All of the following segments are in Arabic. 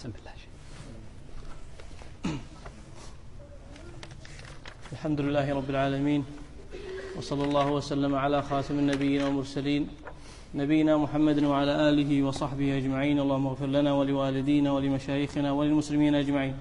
بسم الله. الحمد لله رب العالمين، وصلى الله وسلم على خاتم النبيين والمرسلين نبينا محمد وعلى آله وصحبه أجمعين. اللهم اغفر لنا ولوالدينا ولمشايخنا وللمسلمين أجمعين.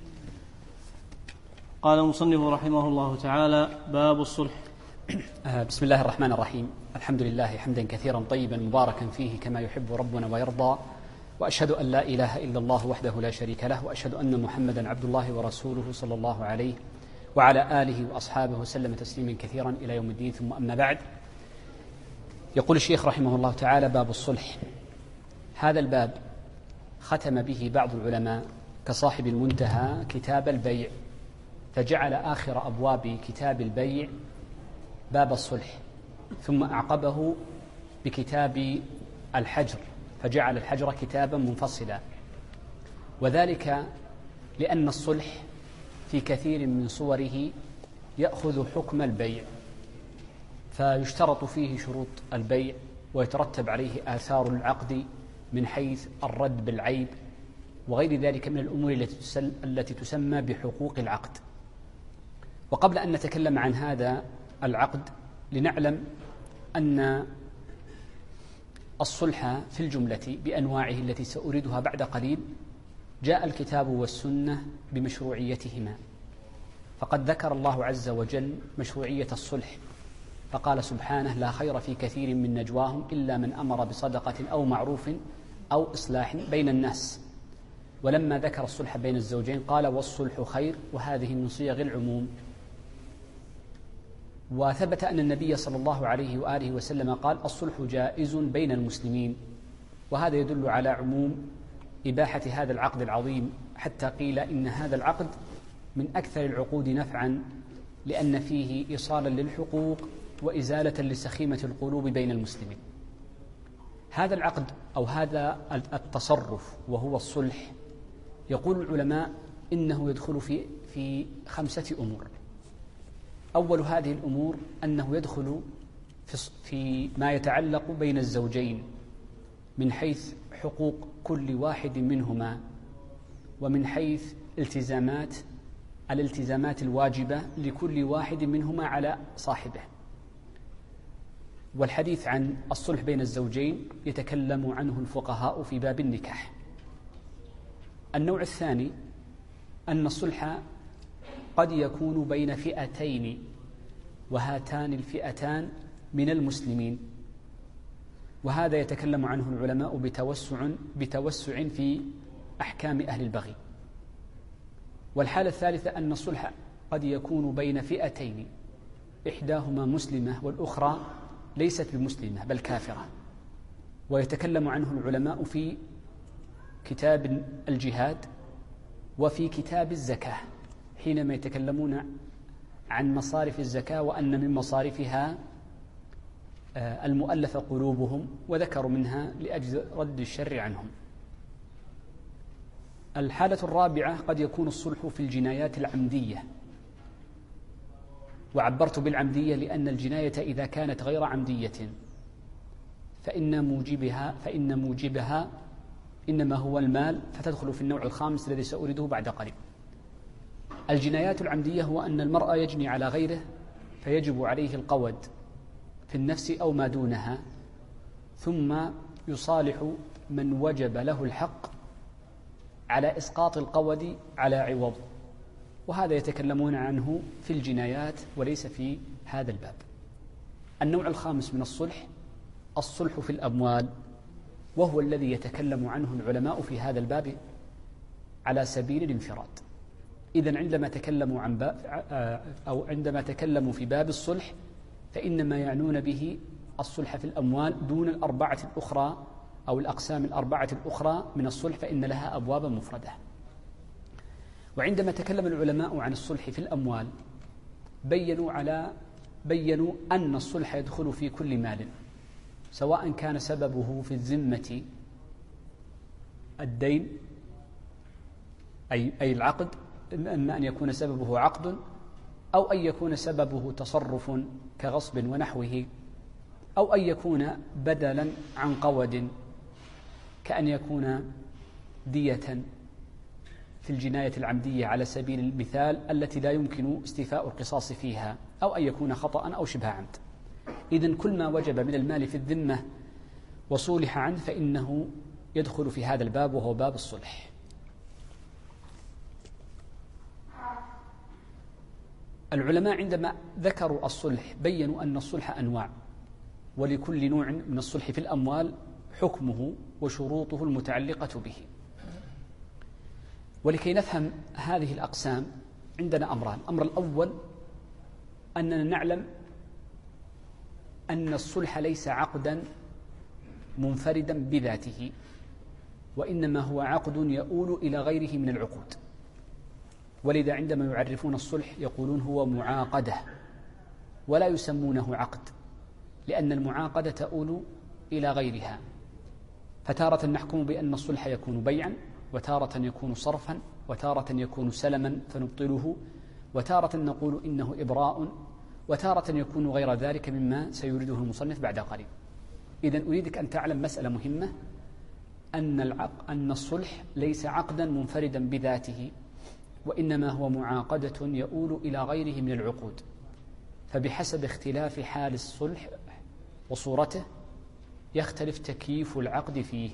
قال المصنف رحمه الله تعالى: باب الصلح. بسم الله الرحمن الرحيم. الحمد لله حمدا كثيرا طيبا مباركا فيه كما يحب ربنا ويرضى، وأشهد أن لا إله إلا الله وحده لا شريك له، وأشهد أن محمدا عبد الله ورسوله صلى الله عليه وعلى آله وأصحابه وسلم تسليما كثيرا إلى يوم الدين. ثم أما بعد، يقول الشيخ رحمه الله تعالى: باب الصلح. هذا الباب ختم به بعض العلماء كصاحب المنتهى كتاب البيع، فجعل آخر أبواب كتاب البيع باب الصلح، ثم أعقبه بكتاب الحجر، فجعل الحجر كتابا منفصلا، وذلك لأن الصلح في كثير من صوره يأخذ حكم البيع، فيشترط فيه شروط البيع ويترتب عليه آثار العقد من حيث الرد بالعيب وغير ذلك من الأمور التي تسمى بحقوق العقد. وقبل أن نتكلم عن هذا العقد لنعلم أن الصلح في الجملة بأنواعه التي سأريدها بعد قليل جاء الكتاب والسنة بمشروعيتهما، فقد ذكر الله عز وجل مشروعية الصلح، فقال سبحانه: لا خير في كثير من نجواهم إلا من أمر بصدقة أو معروف أو إصلاح بين الناس. ولما ذكر الصلح بين الزوجين قال: والصلح خير، وهذه من صيغ العموم. وثبت أن النبي صلى الله عليه وآله وسلم قال: الصلح جائز بين المسلمين، وهذا يدل على عموم إباحة هذا العقد العظيم، حتى قيل إن هذا العقد من أكثر العقود نفعا، لأن فيه إيصالا للحقوق وإزالة لسخيمة القلوب بين المسلمين. هذا العقد أو هذا التصرف وهو الصلح، يقول العلماء إنه يدخل في 5 أمور. أول هذه الأمور أنه يدخل في ما يتعلق بين الزوجين من حيث حقوق كل واحد منهما، ومن حيث الالتزامات الواجبة لكل واحد منهما على صاحبه. والحديث عن الصلح بين الزوجين يتكلم عنه الفقهاء في باب النكاح. النوع الثاني أن الصلح قد يكون بين فئتين، وهاتان الفئتان من المسلمين، وهذا يتكلم عنه العلماء بتوسع في أحكام أهل البغي. والحالة الثالثة أن الصلح قد يكون بين فئتين، إحداهما مسلمة والأخرى ليست بمسلمة بل كافرة، ويتكلم عنه العلماء في كتاب الجهاد وفي كتاب الزكاة، حينما يتكلمون عن مصارف الزكاة وأن من مصارفها المؤلف قلوبهم، وذكروا منها لأجل رد الشر عنهم. الحالة الرابعة قد يكون الصلح في الجنايات العمدية، وعبرت بالعمدية لأن الجناية إذا كانت غير عمدية فإن موجبها إنما هو المال، فتدخل في النوع الخامس الذي سأريده بعد قليل. الجنايات العمدية هو أن المرأة يجني على غيره فيجب عليه القود في النفس أو ما دونها، ثم يصالح من وجب له الحق على إسقاط القود على عوض، وهذا يتكلمون عنه في الجنايات وليس في هذا الباب. النوع الخامس من الصلح في الأموال، وهو الذي يتكلم عنه العلماء في هذا الباب على سبيل الانفراد. إذن عندما تكلموا في باب الصلح فإنما يعنون به الصلح في الأموال دون الأربعة الأخرى أو الأقسام الأربعة الأخرى من الصلح، فإن لها أبوابا مفردة. وعندما تكلم العلماء عن الصلح في الأموال بيّنوا أن الصلح يدخل في كل مال، سواء كان سببه في الذمة الدين أي العقد، إما أن يكون سببه عقد أو أن يكون سببه تصرف كغصب ونحوه، أو أن يكون بدلا عن قود كأن يكون دية في الجناية العمدية على سبيل المثال التي لا يمكن استيفاء القصاص فيها، أو أن يكون خطأ أو شبه عمد. إذن كل ما وجب من المال في الذمة وصولح عنه فإنه يدخل في هذا الباب، وهو باب الصلح. العلماء عندما ذكروا الصلح بيّنوا أن الصلح أنواع، ولكل نوع من الصلح في الأموال حكمه وشروطه المتعلقة به. ولكي نفهم هذه الأقسام عندنا أمران. الأمر الأول أننا نعلم أن الصلح ليس عقدا منفردا بذاته، وإنما هو عقد يؤول إلى غيره من العقود. ولذا عندما يعرفون الصلح يقولون هو معاقدة، ولا يسمونه عقد، لأن المعاقدة تؤول إلى غيرها. فتارة نحكم بأن الصلح يكون بيعا، وتارة يكون صرفا، وتارة يكون سلما فنبطله، وتارة نقول إنه إبراء، وتارة يكون غير ذلك مما سيريده المصنف بعد قليل. إذن أريدك أن تعلم مسألة مهمة، أن الصلح ليس عقدا منفردا بذاته، وإنما هو معاقدة يؤول إلى غيره من العقود، فبحسب اختلاف حال الصلح وصورته يختلف تكييف العقد فيه.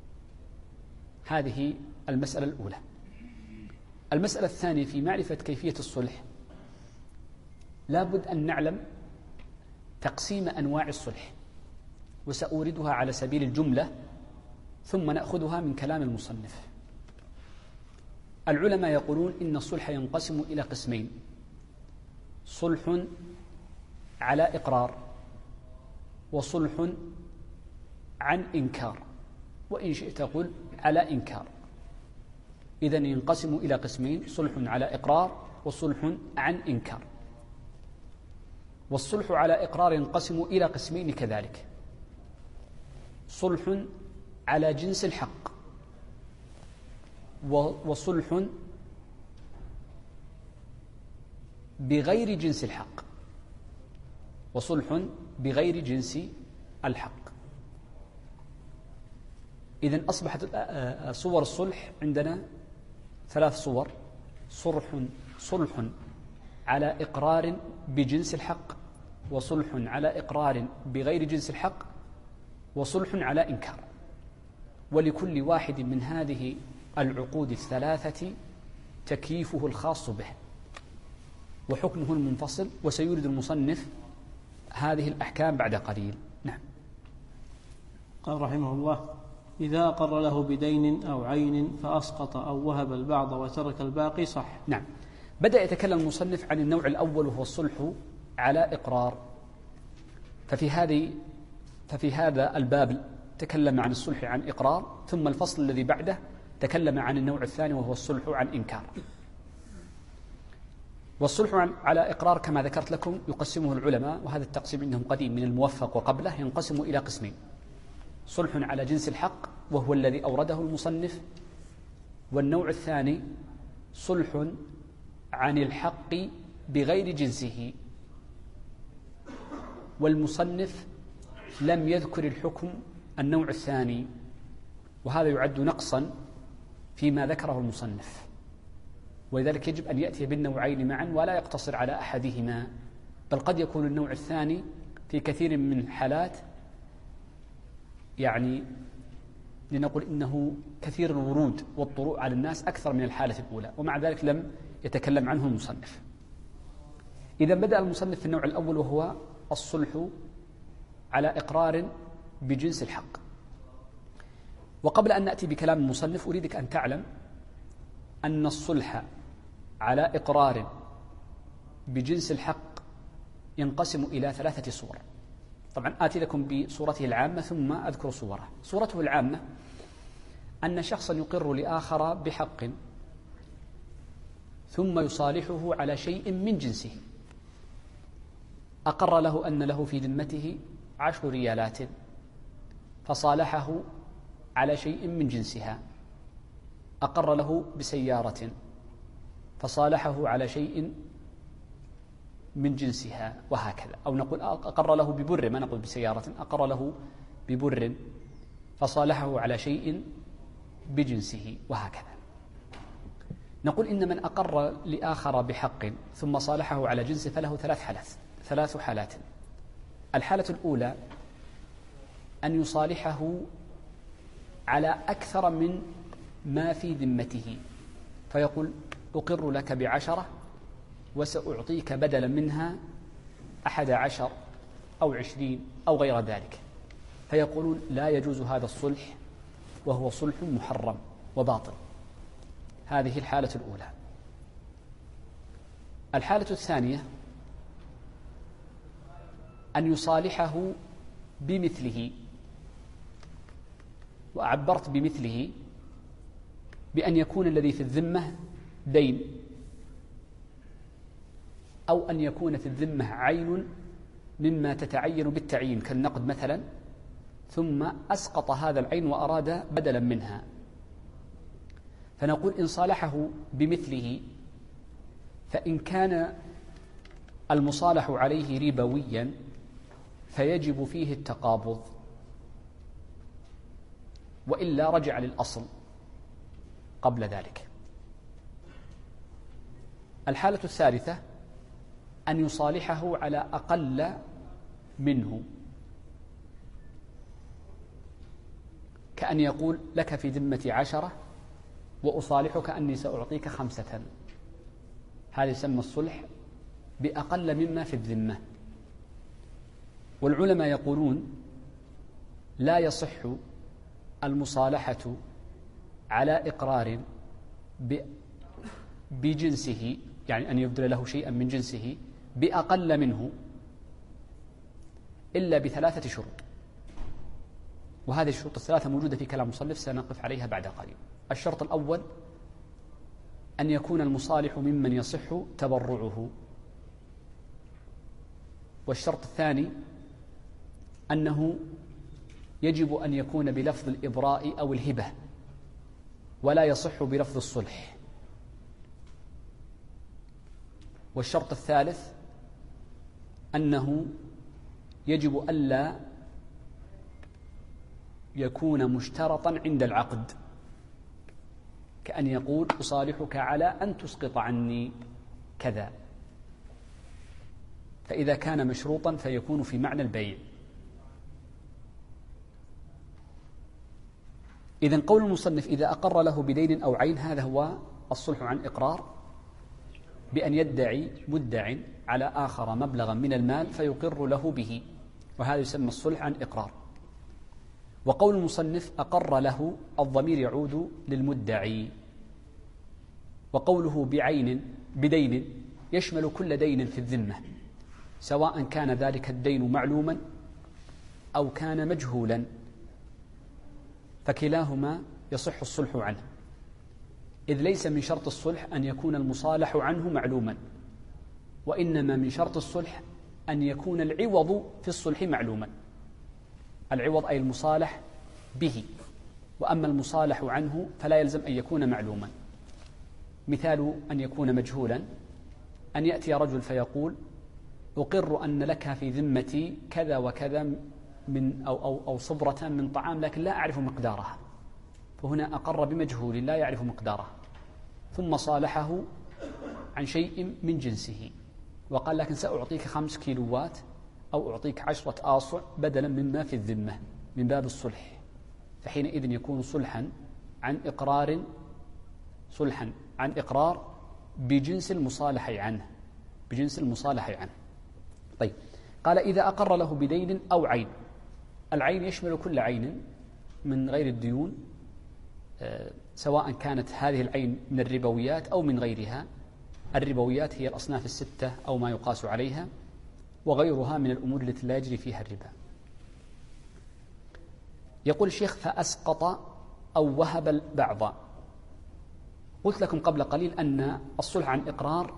هذه المسألة الأولى. المسألة الثانية في معرفة كيفية الصلح لابد أن نعلم تقسيم أنواع الصلح، وسأوردها على سبيل الجملة ثم نأخذها من كلام المصنف. العلماء يقولون إن الصلح ينقسم إلى قسمين: صلح على إقرار، وصلح عن إنكار، وإن شئت قل على إنكار. إذن ينقسم إلى قسمين: صلح على إقرار وصلح عن إنكار. والصلح على إقرار ينقسم إلى قسمين كذلك: صلح على جنس الحق، وصلح بغير جنس الحق، وصلح بغير جنس الحق. إذن أصبحت صور الصلح عندنا 3 صور: صلح على إقرار بجنس الحق، وصلح على إقرار بغير جنس الحق، وصلح على إنكار. ولكل واحد من هذه العقود ال3 تكييفه الخاص به وحكمه المنفصل، وسيورد المصنف هذه الأحكام بعد قليل. نعم. قال رحمه الله: إذا أقر له بدين أو عين فأسقط أو وهب البعض وترك الباقي صح. نعم. بدأ يتكلم المصنف عن النوع الأول، وهو الصلح على إقرار. ففي هذا الباب تكلم عن الصلح عن إقرار، ثم الفصل الذي بعده تكلم عن النوع الثاني وهو الصلح عن إنكار. والصلح على إقرار كما ذكرت لكم يقسمه العلماء، وهذا التقسيم عندهم قديم من الموفق وقبله، ينقسم إلى قسمين: صلح على جنس الحق وهو الذي أورده المصنف، والنوع الثاني صلح عن الحق بغير جنسه. والمصنف لم يذكر الحكم النوع الثاني، وهذا يعد نقصا فيما ذكره المصنف، ولذلك يجب أن يأتي بالنوعين معا ولا يقتصر على أحدهما، بل قد يكون النوع الثاني في كثير من الحالات يعني لنقول إنه كثير الورود والطروء على الناس أكثر من الحالة الأولى، ومع ذلك لم يتكلم عنه المصنف. إذا بدأ المصنف في النوع الأول وهو الصلح على إقرار بجنس الحق. وقبل أن نأتي بكلام المصنف أريدك أن تعلم أن الصلح على إقرار بجنس الحق ينقسم إلى 3 صور. طبعا آتي لكم بصورته العامة ثم أذكر صوره. صورته العامة أن شخصا يقر لآخر بحق ثم يصالحه على شيء من جنسه. أقر له أن له في ذمته 10 ريالات، فصالحه على شيء من جنسها. أقر له بسيارة، فصالحه على شيء من جنسها، وهكذا. أو نقول أقر له ببر، ما نقول بسيارة، أقر له ببر فصالحه على شيء بجنسه، وهكذا. نقول إن من أقر لآخر بحق ثم صالحه على جنسه فله ثلاث حالات. الحالة الأولى أن يصالحه على أكثر من ما في ذمته، فيقول أقر لك ب10 وسأعطيك بدلا منها 11 أو 20 أو غير ذلك، فيقولون لا يجوز هذا الصلح وهو صلح محرم وباطل. هذه الحالة الأولى. الحالة الثانية أن يصالحه بمثله، وعبرت بمثله بأن يكون الذي في الذمة دين، أو أن يكون في الذمة عين مما تتعين بالتعيين كالنقد مثلا، ثم أسقط هذا العين وأراد بدلا منها، فنقول إن صالحه بمثله فإن كان المصالح عليه ربويا فيجب فيه التقابض، وإلا رجع للأصل قبل ذلك. الحالة الثالثة أن يصالحه على أقل منه، كأن يقول لك في ذمتي 10 وأصالحك أني سأعطيك 5، هذا يسمى الصلح بأقل مما في الذمة. والعلماء يقولون لا يصح المصالحة على إقرار بجنسه، يعني أن يبذل له شيئا من جنسه بأقل منه إلا ب3 شروط، وهذه الشروط الثلاثة موجودة في كلام المصنف سنقف عليها بعد قليل. الشرط الأول أن يكون المصالح ممن يصح تبرعه، والشرط الثاني أنه يجب أن يكون بلفظ الإبراء أو الهبة ولا يصح بلفظ الصلح، والشرط الثالث أنه يجب ألا يكون مشترطا عند العقد، كأن يقول أصالحك على أن تسقط عني كذا، فإذا كان مشروطا فيكون في معنى البيع. إذن قول المصنف إذا أقر له بدين أو عين هذا هو الصلح عن إقرار، بأن يدعي مدع على آخر مبلغا من المال فيقر له به، وهذا يسمى الصلح عن إقرار. وقول المصنف أقر له الضمير يعود للمدعي، وقوله بدين يشمل كل دين في الذمة، سواء كان ذلك الدين معلوما أو كان مجهولا، فكلاهما يصح الصلح عنه، إذ ليس من شرط الصلح أن يكون المصالح عنه معلوما، وإنما من شرط الصلح أن يكون العوض في الصلح معلوما، العوض أي المصالح به، وأما المصالح عنه فلا يلزم أن يكون معلوما. مثال أن يكون مجهولا أن يأتي رجل فيقول أقر أن لك في ذمتي كذا وكذا من أو صبرة من طعام لكن لا أعرف مقدارها، فهنا أقر بمجهول لا يعرف مقدارها، ثم صالحه عن شيء من جنسه وقال لكن سأعطيك 5 كيلوات أو أعطيك 10 آصع بدلا مما في الذمة من باب الصلح، فحينئذ يكون صلحا عن إقرار بجنس المصالح عنه. طيب، قال إذا أقر له بدين أو عين. العين يشمل كل عين من غير الديون، سواء كانت هذه العين من الربويات أو من غيرها. الربويات هي الأصناف 6 أو ما يقاس عليها، وغيرها من الأمور التي لا يجري فيها الربا. يقول الشيخ فأسقط أو وهب البعض. قلت لكم قبل قليل أن الصلح عن إقرار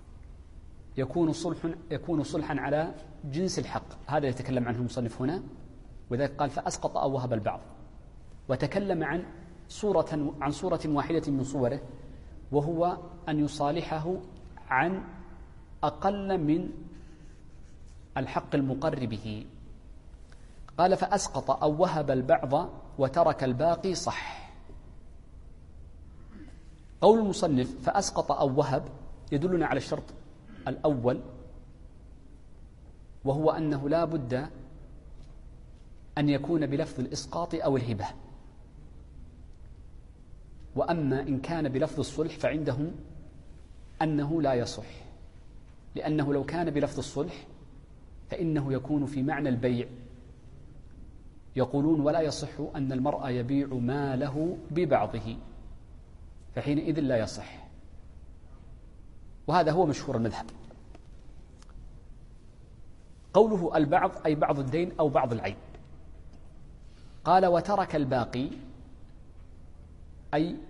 يكون صلحا على جنس الحق، هذا يتكلم عنه المصنف هنا، وذلك قال فأسقط أو وهب البعض، وتكلم عن صورة واحدة من صوره، وهو أن يصالحه عن أقل من الحق المقر به. قال فأسقط أو وهب البعض وترك الباقي صح. قول المصنف فأسقط أو وهب يدلنا على الشرط الأول، وهو أنه لا بد أن يكون بلفظ الإسقاط أو الهبة. وأما إن كان بلفظ الصلح فعندهم أنه لا يصح، لأنه لو كان بلفظ الصلح فإنه يكون في معنى البيع. يقولون ولا يصح أن المرء يبيع ماله ببعضه، فحينئذ لا يصح، وهذا هو مشهور المذهب. قوله البعض أي بعض الدين أو بعض العين. قال وترك الباقي أي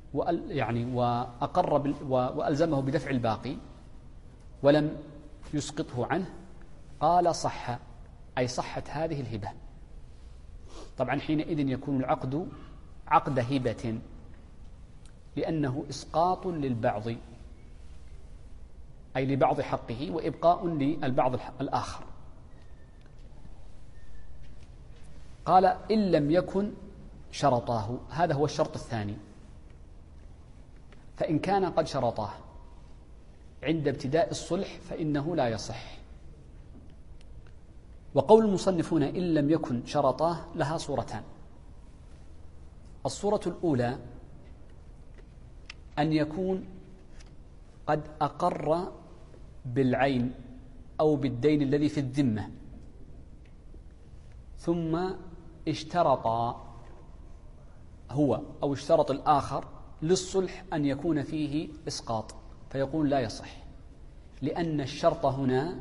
وأقر وألزمه بدفع الباقي ولم يسقطه عنه. قال صح أي صحت هذه الهبة. طبعا حينئذ يكون العقد عقد هبة، لأنه إسقاط للبعض أي لبعض حقه وإبقاء للبعض الآخر. قال إن لم يكن شرطاه، هذا هو الشرط الثاني. فإن كان قد شرطاه عند ابتداء الصلح فإنه لا يصح. وقول المصنفون إن لم يكن شرطاه لها صورتان. الصورة الأولى أن يكون قد أقر بالعين أو بالدين الذي في الذمة، ثم اشترط هو أو اشترط الآخر للصلح أن يكون فيه إسقاط، فيقول لا يصح، لأن الشرط هنا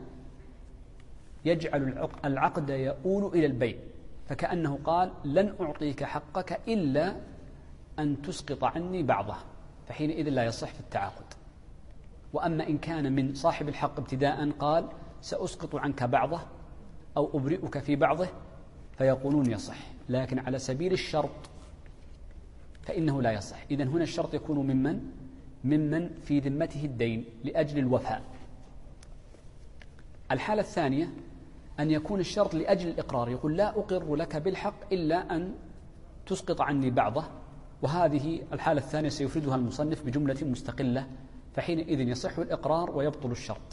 يجعل العقد يؤول إلى البيع، فكأنه قال لن أعطيك حقك إلا أن تسقط عني بعضه، فحينئذ لا يصح في التعاقد. وأما إن كان من صاحب الحق ابتداء قال سأسقط عنك بعضه أو أبرئك في بعضه فيقولون يصح، لكن على سبيل الشرط فإنه لا يصح. إذن هنا الشرط يكون ممن في ذمته الدين لأجل الوفاء. الحالة الثانية أن يكون الشرط لأجل الإقرار، يقول لا أقر لك بالحق إلا أن تسقط عني بعضه، وهذه الحالة الثانية سيفردها المصنف بجملة مستقلة، فحينئذ يصح الإقرار ويبطل الشرط.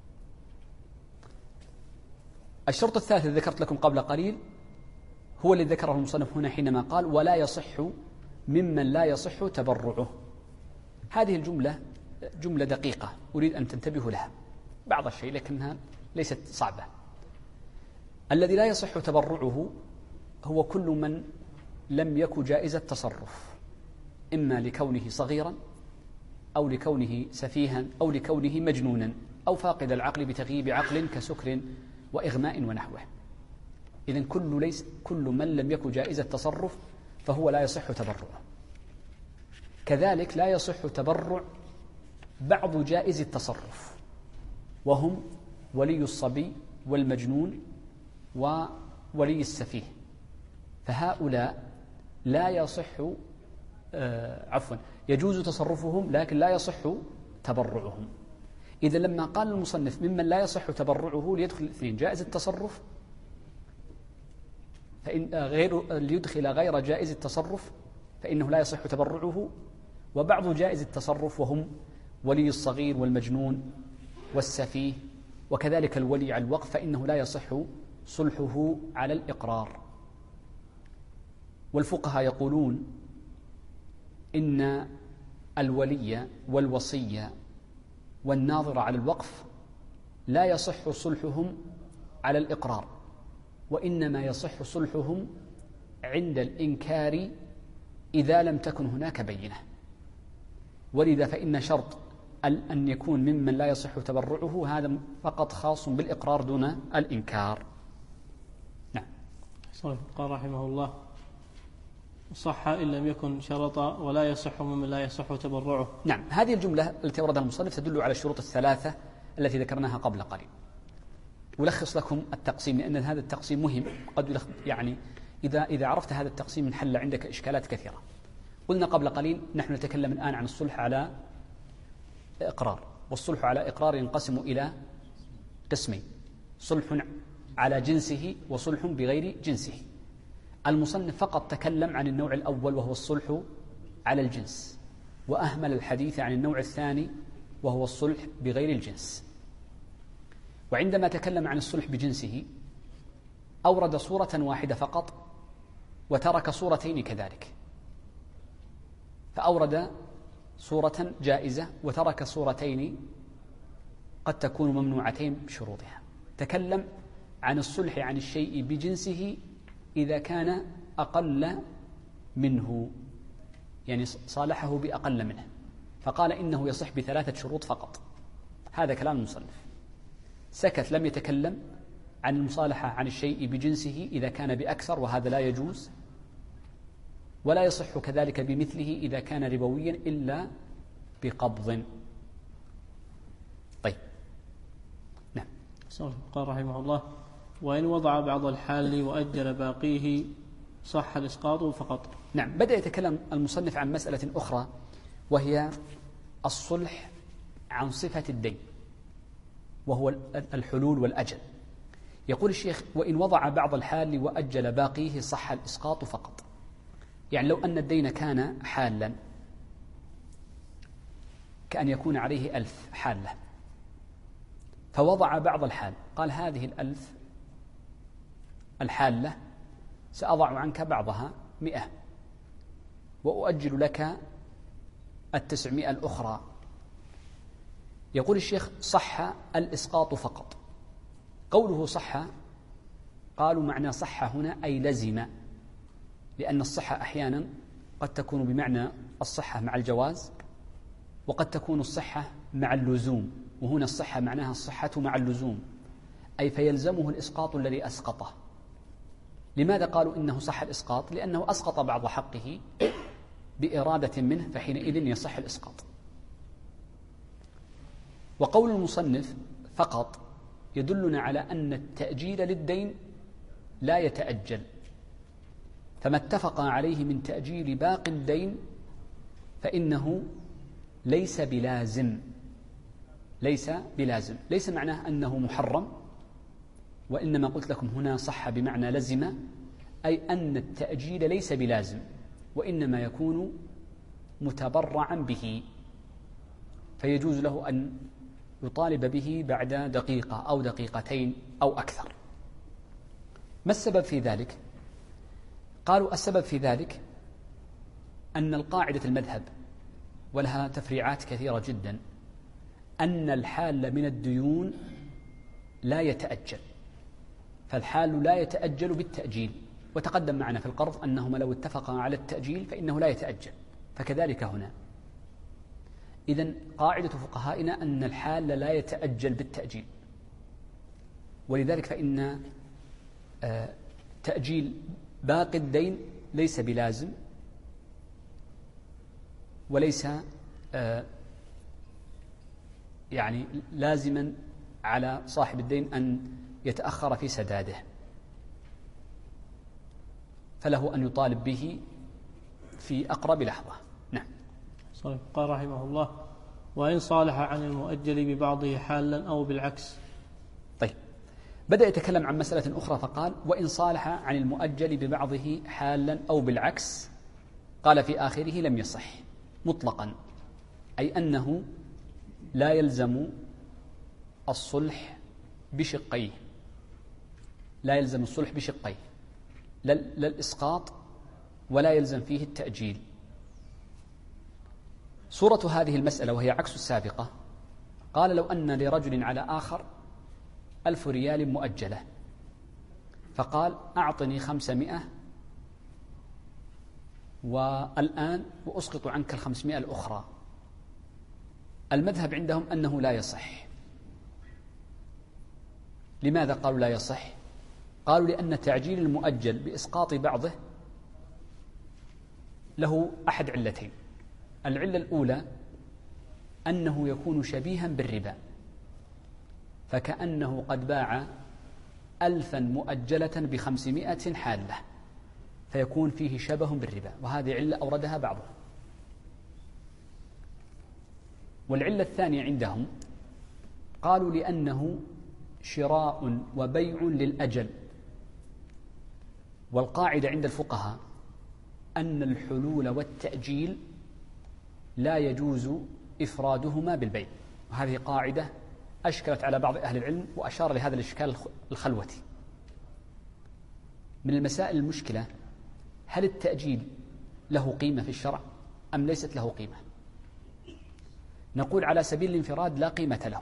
الشرط الثالث الذي ذكرت لكم قبل قليل هو الذي ذكره المصنف هنا حينما قال ولا يصح ممن لا يصح تبرعه. هذه الجملة جملة دقيقة أريد أن تنتبهوا لها بعض الشيء لكنها ليست صعبة. الذي لا يصح تبرعه هو كل من لم يك جائز التصرف، إما لكونه صغيرا أو لكونه سفيها أو لكونه مجنونا أو فاقد العقل بتغييب عقل كسكر وإغماء ونحوه. إذن كل من لم يك جائز التصرف فهو لا يصح تبرعه. كذلك لا يصح تبرع بعض جائز التصرف، وهم ولي الصبي والمجنون وولي السفيه، فهؤلاء لا يصح يجوز تصرفهم لكن لا يصح تبرعهم. إذا لما قال المصنف ممن لا يصح تبرعه ليدخل الاثنين جائز التصرف فإن ليدخل غير جائز التصرف فإنه لا يصح تبرعه، وبعض جائز التصرف وهم ولي الصغير والمجنون والسفيه، وكذلك الولي على الوقف فإنه لا يصح صلحه على الإقرار. والفقهاء يقولون إن الولي والوصي والناظر على الوقف لا يصح صلحهم على الإقرار، وإنما يصح صلحهم عند الإنكار إذا لم تكن هناك بينة. ولذا فإن شرط أن يكون ممن لا يصح تبرعه هذا فقط خاص بالإقرار دون الإنكار. نعم. قال رحمه الله صح إن لم يكن شرطا ولا يصح ممن لا يصح تبرعه. نعم، هذه الجملة التي وردها المصنف تدل على الشروط الثلاثة التي ذكرناها قبل قليل. ألخص لكم التقسيم لأن هذا التقسيم مهم، قد إذا عرفت هذا التقسيم انحل عندك إشكالات كثيرة. قلنا قبل قليل نحن نتكلم الآن عن الصلح على إقرار، والصلح على إقرار ينقسم إلى قسمين: صلح على جنسه وصلح بغير جنسه. المصنف فقط تكلم عن النوع الأول وهو الصلح على الجنس، وأهمل الحديث عن النوع الثاني وهو الصلح بغير الجنس. وعندما تكلم عن الصلح بجنسه أورد صورة واحدة فقط وترك صورتين كذلك، فأورد صورة جائزة وترك صورتين قد تكون ممنوعتين بشروطها. تكلم عن الصلح عن الشيء بجنسه إذا كان أقل منه، يعني صالحه بأقل منه، فقال إنه يصح ب3 شروط فقط. هذا كلام المصنف. سكت، لم يتكلم عن المصالحة عن الشيء بجنسه إذا كان بأكثر، وهذا لا يجوز، ولا يصح كذلك بمثله إذا كان ربويا إلا بقبض. طيب، نعم. قال رحمه الله: وإن وضع بعض الحال وأجل باقيه صح الإسقاط فقط. نعم. بدأ يتكلم المصنف عن مسألة أخرى، وهي الصلح عن صفة الدين، وهو الحلول والأجل. يقول الشيخ: وإن وضع بعض الحال وأجل باقيه صح الإسقاط فقط. يعني لو أن الدين كان حالا، كأن يكون عليه 1000 حالة، فوضع بعض الحال، قال: هذه 1000 الحالة سأضع عنك بعضها 100، وأؤجل لك 900 الأخرى. يقول الشيخ: صح الإسقاط فقط. قوله صح، قالوا معنى صح هنا أي لزم، لأن الصحة أحيانا قد تكون بمعنى الصحة مع الجواز، وقد تكون الصحة مع اللزوم، وهنا الصحة معناها الصحة مع اللزوم، أي فيلزمه الإسقاط الذي أسقطه. لماذا قالوا إنه صح الإسقاط؟ لأنه أسقط بعض حقه بإرادة منه، فحينئذ يصح الإسقاط. وقول المصنف فقط يدلنا على أن التأجيل للدين لا يتأجل، فما اتفق عليه من تأجيل باقي الدين فإنه ليس بلازم. ليس معناه أنه محرم، وإنما قلت لكم هنا صح بمعنى لزم، أي أن التأجيل ليس بلازم، وإنما يكون متبرعا به، فيجوز له أن يطالب به بعد دقيقة أو دقيقتين أو أكثر. ما السبب في ذلك؟ قالوا: السبب في ذلك أن القاعدة المذهب، ولها تفريعات كثيرة جدا، أن الحال من الديون لا يتأجل، فالحال لا يتأجل بالتأجيل. وتقدم معنا في القرض أنهما لو اتفقا على التأجيل فإنه لا يتأجل، فكذلك هنا. إذن قاعدة فقهائنا أن الحال لا يتأجل بالتأجيل، ولذلك فإن تأجيل باقي الدين ليس بلازم، وليس يعني لازما على صاحب الدين أن يتأخر في سداده، فله أن يطالب به في أقرب لحظة. نعم. قال رحمه الله: وإن صالح عن المؤجل ببعضه حالا أو بالعكس. طيب، بدأ يتكلم عن مسألة أخرى فقال: وإن صالح عن المؤجل ببعضه حالا أو بالعكس، قال في آخره: لم يصح مطلقا، أي أنه لا يلزم الصلح بشقيه، لا يلزم الصلح بشقيه، لا الإسقاط ولا يلزم فيه التأجيل. صورة هذه المسألة وهي عكس السابقة، قال: لو أن لرجل على آخر 1000 ريال مؤجلة، فقال: أعطني 500 والآن وأسقط عنك 500 الأخرى. المذهب عندهم أنه لا يصح. لماذا قالوا لا يصح؟ قالوا: لأن تعجيل المؤجل بإسقاط بعضه له أحد علتين. العلة الأولى أنه يكون شبيها بالربا، فكأنه قد باع 1000 مؤجلة ب500 حالة، فيكون فيه شبه بالربا، وهذه علة أوردها بعضهم. والعلة الثانية عندهم قالوا: لأنه شراء وبيع للأجل، والقاعدة عند الفقهاء أن الحلول والتأجيل لا يجوز إفرادهما بالبيع. وهذه قاعدة أشكلت على بعض أهل العلم، وأشار لهذا الإشكال الخلوتي. من المسائل المشكلة: هل التأجيل له قيمة في الشرع أم ليست له قيمة؟ نقول على سبيل الانفراد لا قيمة له.